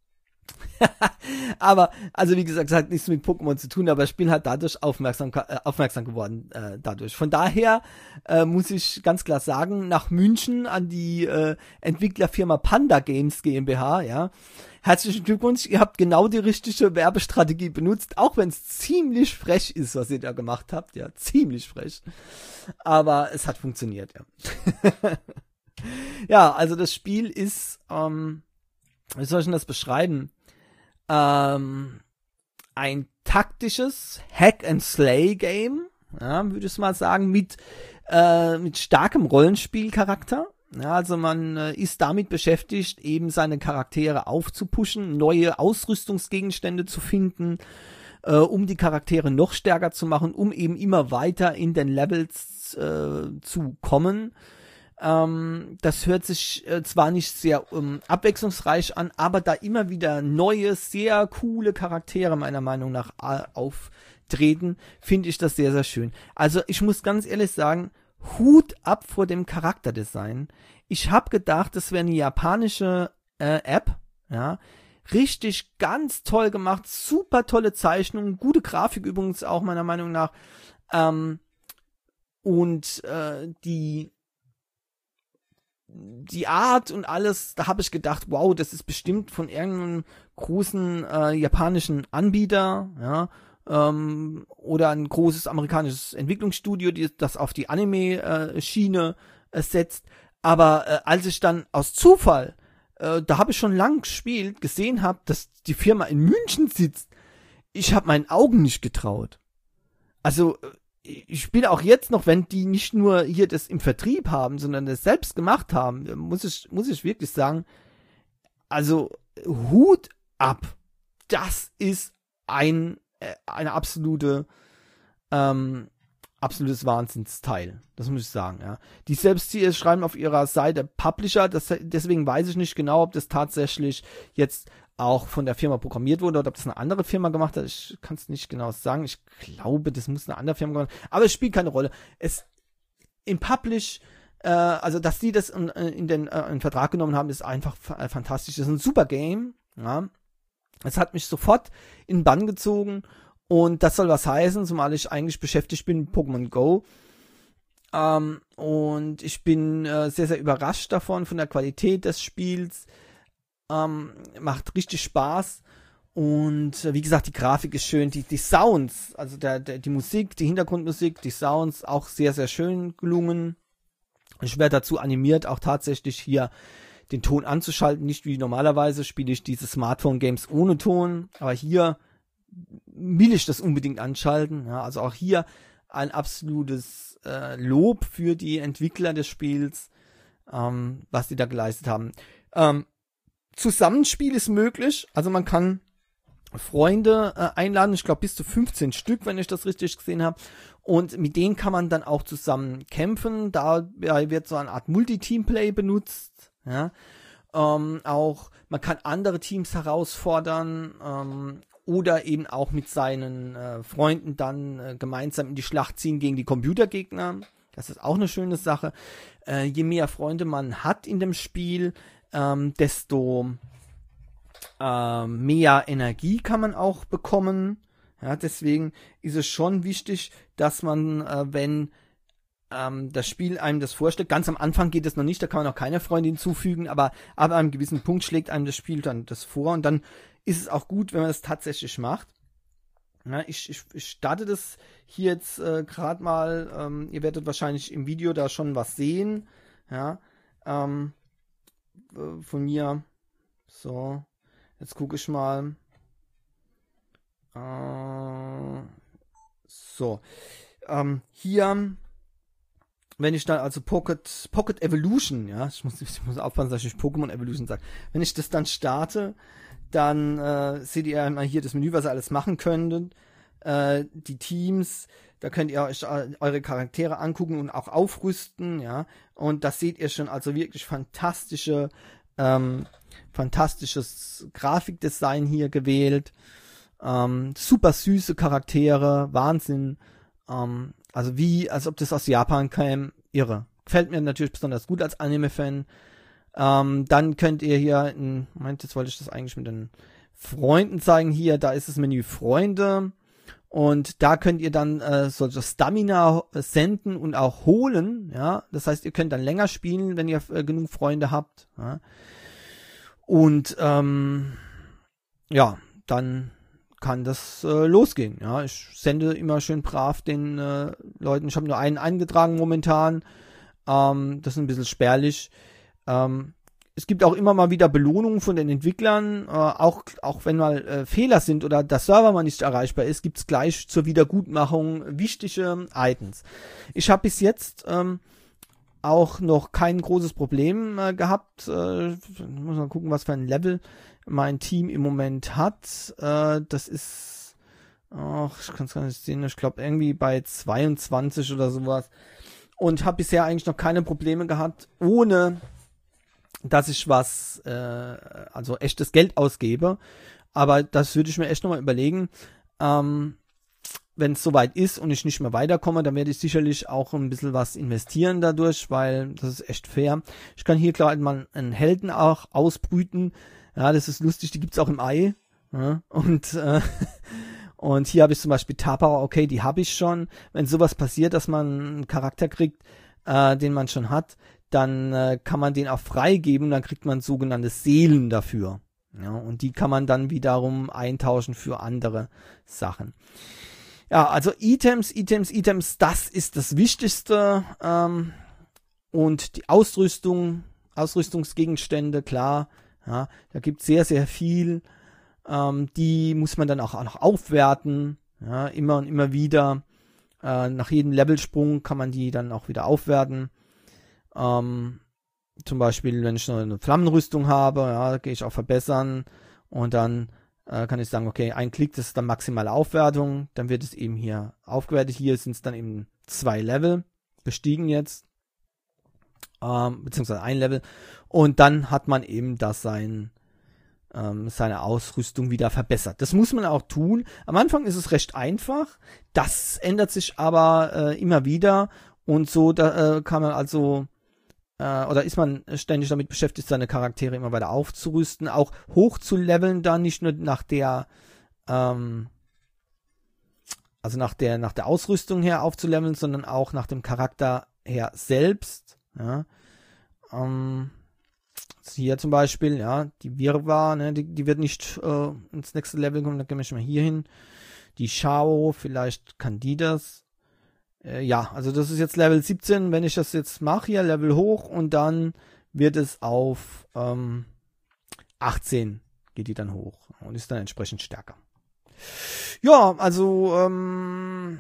Speaker 1: Aber, also wie gesagt, es hat nichts mit Pokémon zu tun, aber ich bin halt dadurch aufmerksam, äh, aufmerksam geworden, äh, dadurch. Von daher äh, muss ich ganz klar sagen, nach München an die äh, Entwicklerfirma Panda Games GmbH, ja, herzlichen Glückwunsch, ihr habt genau die richtige Werbestrategie benutzt, auch wenn es ziemlich frech ist, was ihr da gemacht habt, ja, ziemlich frech. Aber es hat funktioniert, ja. Ja, also das Spiel ist, ähm, wie soll ich denn das beschreiben? Ähm, ein taktisches Hack-and-Slay-Game, ja, würde ich mal sagen, mit, äh, mit starkem Rollenspielcharakter. Ja, also man äh, ist damit beschäftigt, eben seine Charaktere aufzupuschen, neue Ausrüstungsgegenstände zu finden, äh, um die Charaktere noch stärker zu machen, um eben immer weiter in den Levels äh, zu kommen. Ähm, das hört sich äh, zwar nicht sehr ähm, abwechslungsreich an, aber da immer wieder neue, sehr coole Charaktere meiner Meinung nach äh, auftreten, finde ich das sehr, sehr schön. Also ich muss ganz ehrlich sagen, Hut ab vor dem Charakterdesign. Ich habe gedacht, das wäre eine japanische äh, App, ja, richtig ganz toll gemacht, super tolle Zeichnungen, gute Grafik übrigens auch meiner Meinung nach, ähm, und äh, die die Art und alles, da habe ich gedacht, wow, das ist bestimmt von irgendeinem großen äh, japanischen Anbieter, ja, ähm, oder ein großes amerikanisches Entwicklungsstudio, die das auf die Anime-Schiene äh, setzt. Aber äh, als ich dann aus Zufall, äh, da habe ich schon lang gespielt, gesehen habe, dass die Firma in München sitzt, ich habe meinen Augen nicht getraut. Also ich spiele auch jetzt noch, wenn die nicht nur hier das im Vertrieb haben, sondern das selbst gemacht haben, muss ich, muss ich wirklich sagen, also Hut ab. Das ist ein, äh, eine absolute, ähm, absolutes Wahnsinnsteil. Das muss ich sagen, ja. Die selbst hier schreiben auf ihrer Seite Publisher, das, deswegen weiß ich nicht genau, ob das tatsächlich jetzt auch von der Firma programmiert wurde oder ob das eine andere Firma gemacht hat. Ich kann es nicht genau sagen. Ich glaube, das muss eine andere Firma gemacht haben. Aber es spielt keine Rolle. Es im Publish, äh, also dass die das in, in den äh, in Vertrag genommen haben, ist einfach äh, fantastisch. Das ist ein super Game. Ja. Es hat mich sofort in den Bann gezogen und das soll was heißen, zumal ich eigentlich beschäftigt bin mit Pokémon Go. Ähm, und ich bin äh, sehr, sehr überrascht davon, von der Qualität des Spiels. Ähm, macht richtig Spaß und äh, wie gesagt, die Grafik ist schön, die, die Sounds, also der, der, die Musik, die Hintergrundmusik, die Sounds auch sehr, sehr schön gelungen. Ich werde dazu animiert, auch tatsächlich hier den Ton anzuschalten, nicht wie normalerweise spiele ich diese Smartphone-Games ohne Ton, aber hier will ich das unbedingt anschalten, ja, also auch hier ein absolutes äh, Lob für die Entwickler des Spiels, ähm, was die da geleistet haben. Ähm, Zusammenspiel ist möglich, also man kann Freunde äh, einladen, ich glaube bis zu fünfzehn Stück, wenn ich das richtig gesehen habe, und mit denen kann man dann auch zusammen kämpfen, da ja, wird so eine Art Multi-Team-Play benutzt, ja, ähm, auch man kann andere Teams herausfordern, ähm, oder eben auch mit seinen äh, Freunden dann äh, gemeinsam in die Schlacht ziehen gegen die Computergegner, das ist auch eine schöne Sache, äh, je mehr Freunde man hat in dem Spiel, Ähm, desto ähm, mehr Energie kann man auch bekommen. Ja, deswegen ist es schon wichtig, dass man, äh, wenn ähm, das Spiel einem das vorschlägt, ganz am Anfang geht es noch nicht, da kann man noch keine Freunde hinzufügen, aber ab einem gewissen Punkt schlägt einem das Spiel dann das vor und dann ist es auch gut, wenn man das tatsächlich macht. Ja, ich, ich, ich starte das hier jetzt äh, gerade mal, ähm, ihr werdet wahrscheinlich im Video da schon was sehen, ja, ähm, von mir. So, jetzt gucke ich mal. Äh, so, ähm, hier, wenn ich dann also Pocket, Pocket Evolution, ja, ich muss, ich muss aufpassen, dass ich nicht Pokémon Evolution sage. Wenn ich das dann starte, dann äh, seht ihr einmal hier das Menü, was ihr alles machen könntet. Äh, die Teams, da könnt ihr euch eure Charaktere angucken und auch aufrüsten, ja. Und das seht ihr schon, also wirklich fantastische, ähm, fantastisches Grafikdesign hier gewählt. Ähm, super süße Charaktere, Wahnsinn. Ähm, also wie, als ob das aus Japan käme, irre. Gefällt mir natürlich besonders gut als Anime-Fan. Ähm, dann könnt ihr hier, in, Moment, jetzt wollte ich das eigentlich mit den Freunden zeigen, hier, da ist das Menü Freunde. Und da könnt ihr dann äh, solche Stamina senden und auch holen, ja. Das heißt, ihr könnt dann länger spielen, wenn ihr äh, genug Freunde habt. Ja? Und ähm, ja, dann kann das äh, losgehen. Ja, ich sende immer schön brav den äh, Leuten. Ich habe nur einen eingetragen momentan. Ähm, das ist ein bisschen spärlich. Ähm, Es gibt auch immer mal wieder Belohnungen von den Entwicklern, äh, auch, auch wenn mal äh, Fehler sind oder der Server mal nicht erreichbar ist, gibt's gleich zur Wiedergutmachung wichtige Items. Ich habe bis jetzt ähm, auch noch kein großes Problem äh, gehabt. Äh, muss mal gucken, was für ein Level mein Team im Moment hat. Äh, das ist, ach, ich kann es gar nicht sehen, ich glaube irgendwie bei zweiundzwanzig oder sowas. Und habe bisher eigentlich noch keine Probleme gehabt, ohne dass ich was, äh, also echtes Geld ausgebe. Aber das würde ich mir echt nochmal überlegen. Ähm, wenn es soweit ist und ich nicht mehr weiterkomme, dann werde ich sicherlich auch ein bisschen was investieren dadurch, weil das ist echt fair. Ich kann hier klar mal einen Helden auch ausbrüten. Ja, das ist lustig, die gibt's auch im Ei. Ja, und äh, und hier habe ich zum Beispiel Tapau, okay, die habe ich schon. Wenn sowas passiert, dass man einen Charakter kriegt, äh, den man schon hat, dann äh, kann man den auch freigeben, dann kriegt man sogenannte Seelen dafür. Ja, und die kann man dann wiederum eintauschen für andere Sachen. Ja, also Items, Items, Items, das ist das Wichtigste. Ähm, und die Ausrüstung, Ausrüstungsgegenstände, klar, ja, da gibt es sehr, sehr viel. Ähm, die muss man dann auch, auch noch aufwerten, ja, immer und immer wieder. Äh, nach jedem Levelsprung kann man die dann auch wieder aufwerten. Ähm, zum Beispiel, wenn ich noch eine Flammenrüstung habe, ja, gehe ich auch verbessern und dann äh, kann ich sagen, okay, ein Klick, das ist dann maximale Aufwertung, dann wird es eben hier aufgewertet. Hier sind es dann eben zwei Level bestiegen jetzt, ähm, beziehungsweise ein Level, und dann hat man eben das sein ähm, seine Ausrüstung wieder verbessert. Das muss man auch tun. Am Anfang ist es recht einfach, das ändert sich aber äh, immer wieder und so da äh, kann man also oder ist man ständig damit beschäftigt, seine Charaktere immer weiter aufzurüsten, auch hoch zu leveln, dann nicht nur nach der, ähm, also nach der, nach der Ausrüstung her aufzuleveln, sondern auch nach dem Charakter her selbst, ja. Ähm, hier zum Beispiel, ja, die Wirrwarr, ne, die, die wird nicht äh, ins nächste Level kommen, da gehen wir schon mal hier hin. Die Shao, vielleicht kann die das. Ja, also das ist jetzt Level siebzehn, wenn ich das jetzt mache hier, Level hoch und dann wird es auf ähm, achtzehn geht die dann hoch und ist dann entsprechend stärker. Ja, also ähm,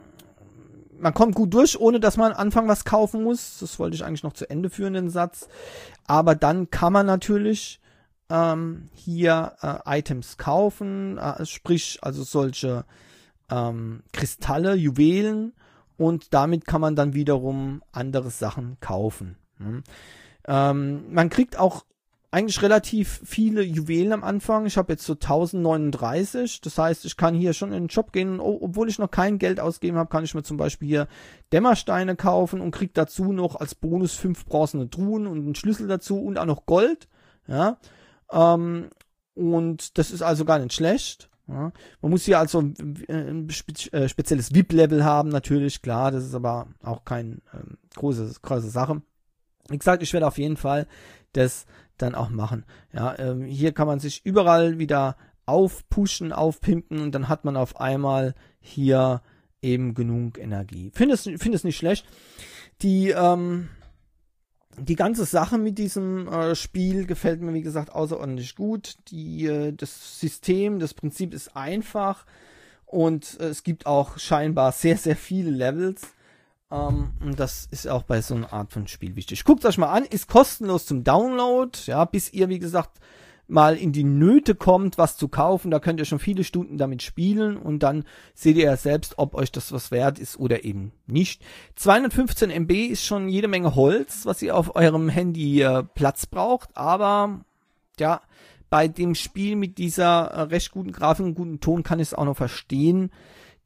Speaker 1: man kommt gut durch, ohne dass man am Anfang was kaufen muss. Das wollte ich eigentlich noch zu Ende führen, den Satz. Aber dann kann man natürlich ähm, hier äh, Items kaufen, äh, sprich also solche ähm, Kristalle, Juwelen. Und damit kann man dann wiederum andere Sachen kaufen. Hm. Ähm, man kriegt auch eigentlich relativ viele Juwelen am Anfang. Ich habe jetzt so tausendneununddreißig. Das heißt, ich kann hier schon in den Shop gehen. Oh, obwohl ich noch kein Geld ausgegeben habe, kann ich mir zum Beispiel hier Dämmersteine kaufen und kriege dazu noch als Bonus fünf bronzene Truhen und einen Schlüssel dazu und auch noch Gold. Ja. Ähm, und das ist also gar nicht schlecht. Ja, man muss hier also ein spe- spezielles V I P-Level haben, natürlich, klar, das ist aber auch keine ähm, große, große Sache. Wie gesagt, ich werde auf jeden Fall das dann auch machen. Ja, ähm, hier kann man sich überall wieder aufpushen, aufpimpen und dann hat man auf einmal hier eben genug Energie. Finde es, finde es nicht schlecht. Die, ähm, Die ganze Sache mit diesem äh, Spiel gefällt mir, wie gesagt, außerordentlich gut. Die, äh, das System, das Prinzip ist einfach und äh, es gibt auch scheinbar sehr, sehr viele Levels. Ähm, und das ist auch bei so einer Art von Spiel wichtig. Guckt euch mal an, ist kostenlos zum Download, ja, bis ihr, wie gesagt, mal in die Nöte kommt, was zu kaufen. Da könnt ihr schon viele Stunden damit spielen und dann seht ihr ja selbst, ob euch das was wert ist oder eben nicht. zweihundertfünfzehn Megabyte ist schon jede Menge Holz, was ihr auf eurem Handy äh, Platz braucht, aber ja, bei dem Spiel mit dieser äh, recht guten Grafik und guten Ton kann ich es auch noch verstehen,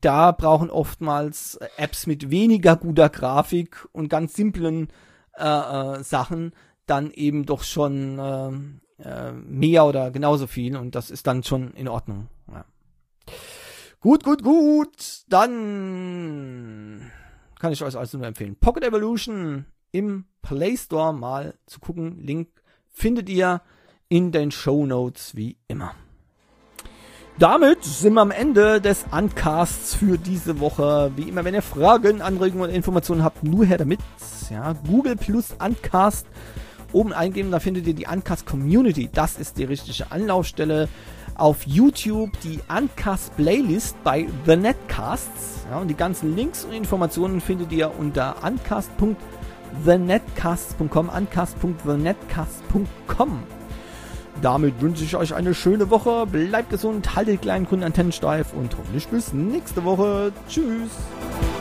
Speaker 1: da brauchen oftmals Apps mit weniger guter Grafik und ganz simplen äh, äh, Sachen dann eben doch schon äh, äh, mehr oder genauso viel und das ist dann schon in Ordnung. Ja. Gut, gut, gut. Dann kann ich euch also nur empfehlen, Pocket Evolution im Play Store mal zu gucken. Link findet ihr in den Shownotes wie immer. Damit sind wir am Ende des Uncasts für diese Woche. Wie immer, wenn ihr Fragen, Anregungen oder Informationen habt, nur her damit. Ja, Google plus Uncast oben eingeben, da findet ihr die Uncast Community. Das ist die richtige Anlaufstelle. Auf YouTube die Uncast Playlist bei The Netcasts. Ja, und die ganzen Links und Informationen findet ihr unter uncast punkt the netcasts punkt com, uncast punkt the netcasts punkt com. Damit wünsche ich euch eine schöne Woche. Bleibt gesund, haltet die kleinen Kunden Antennen steif und hoffentlich bis nächste Woche. Tschüss.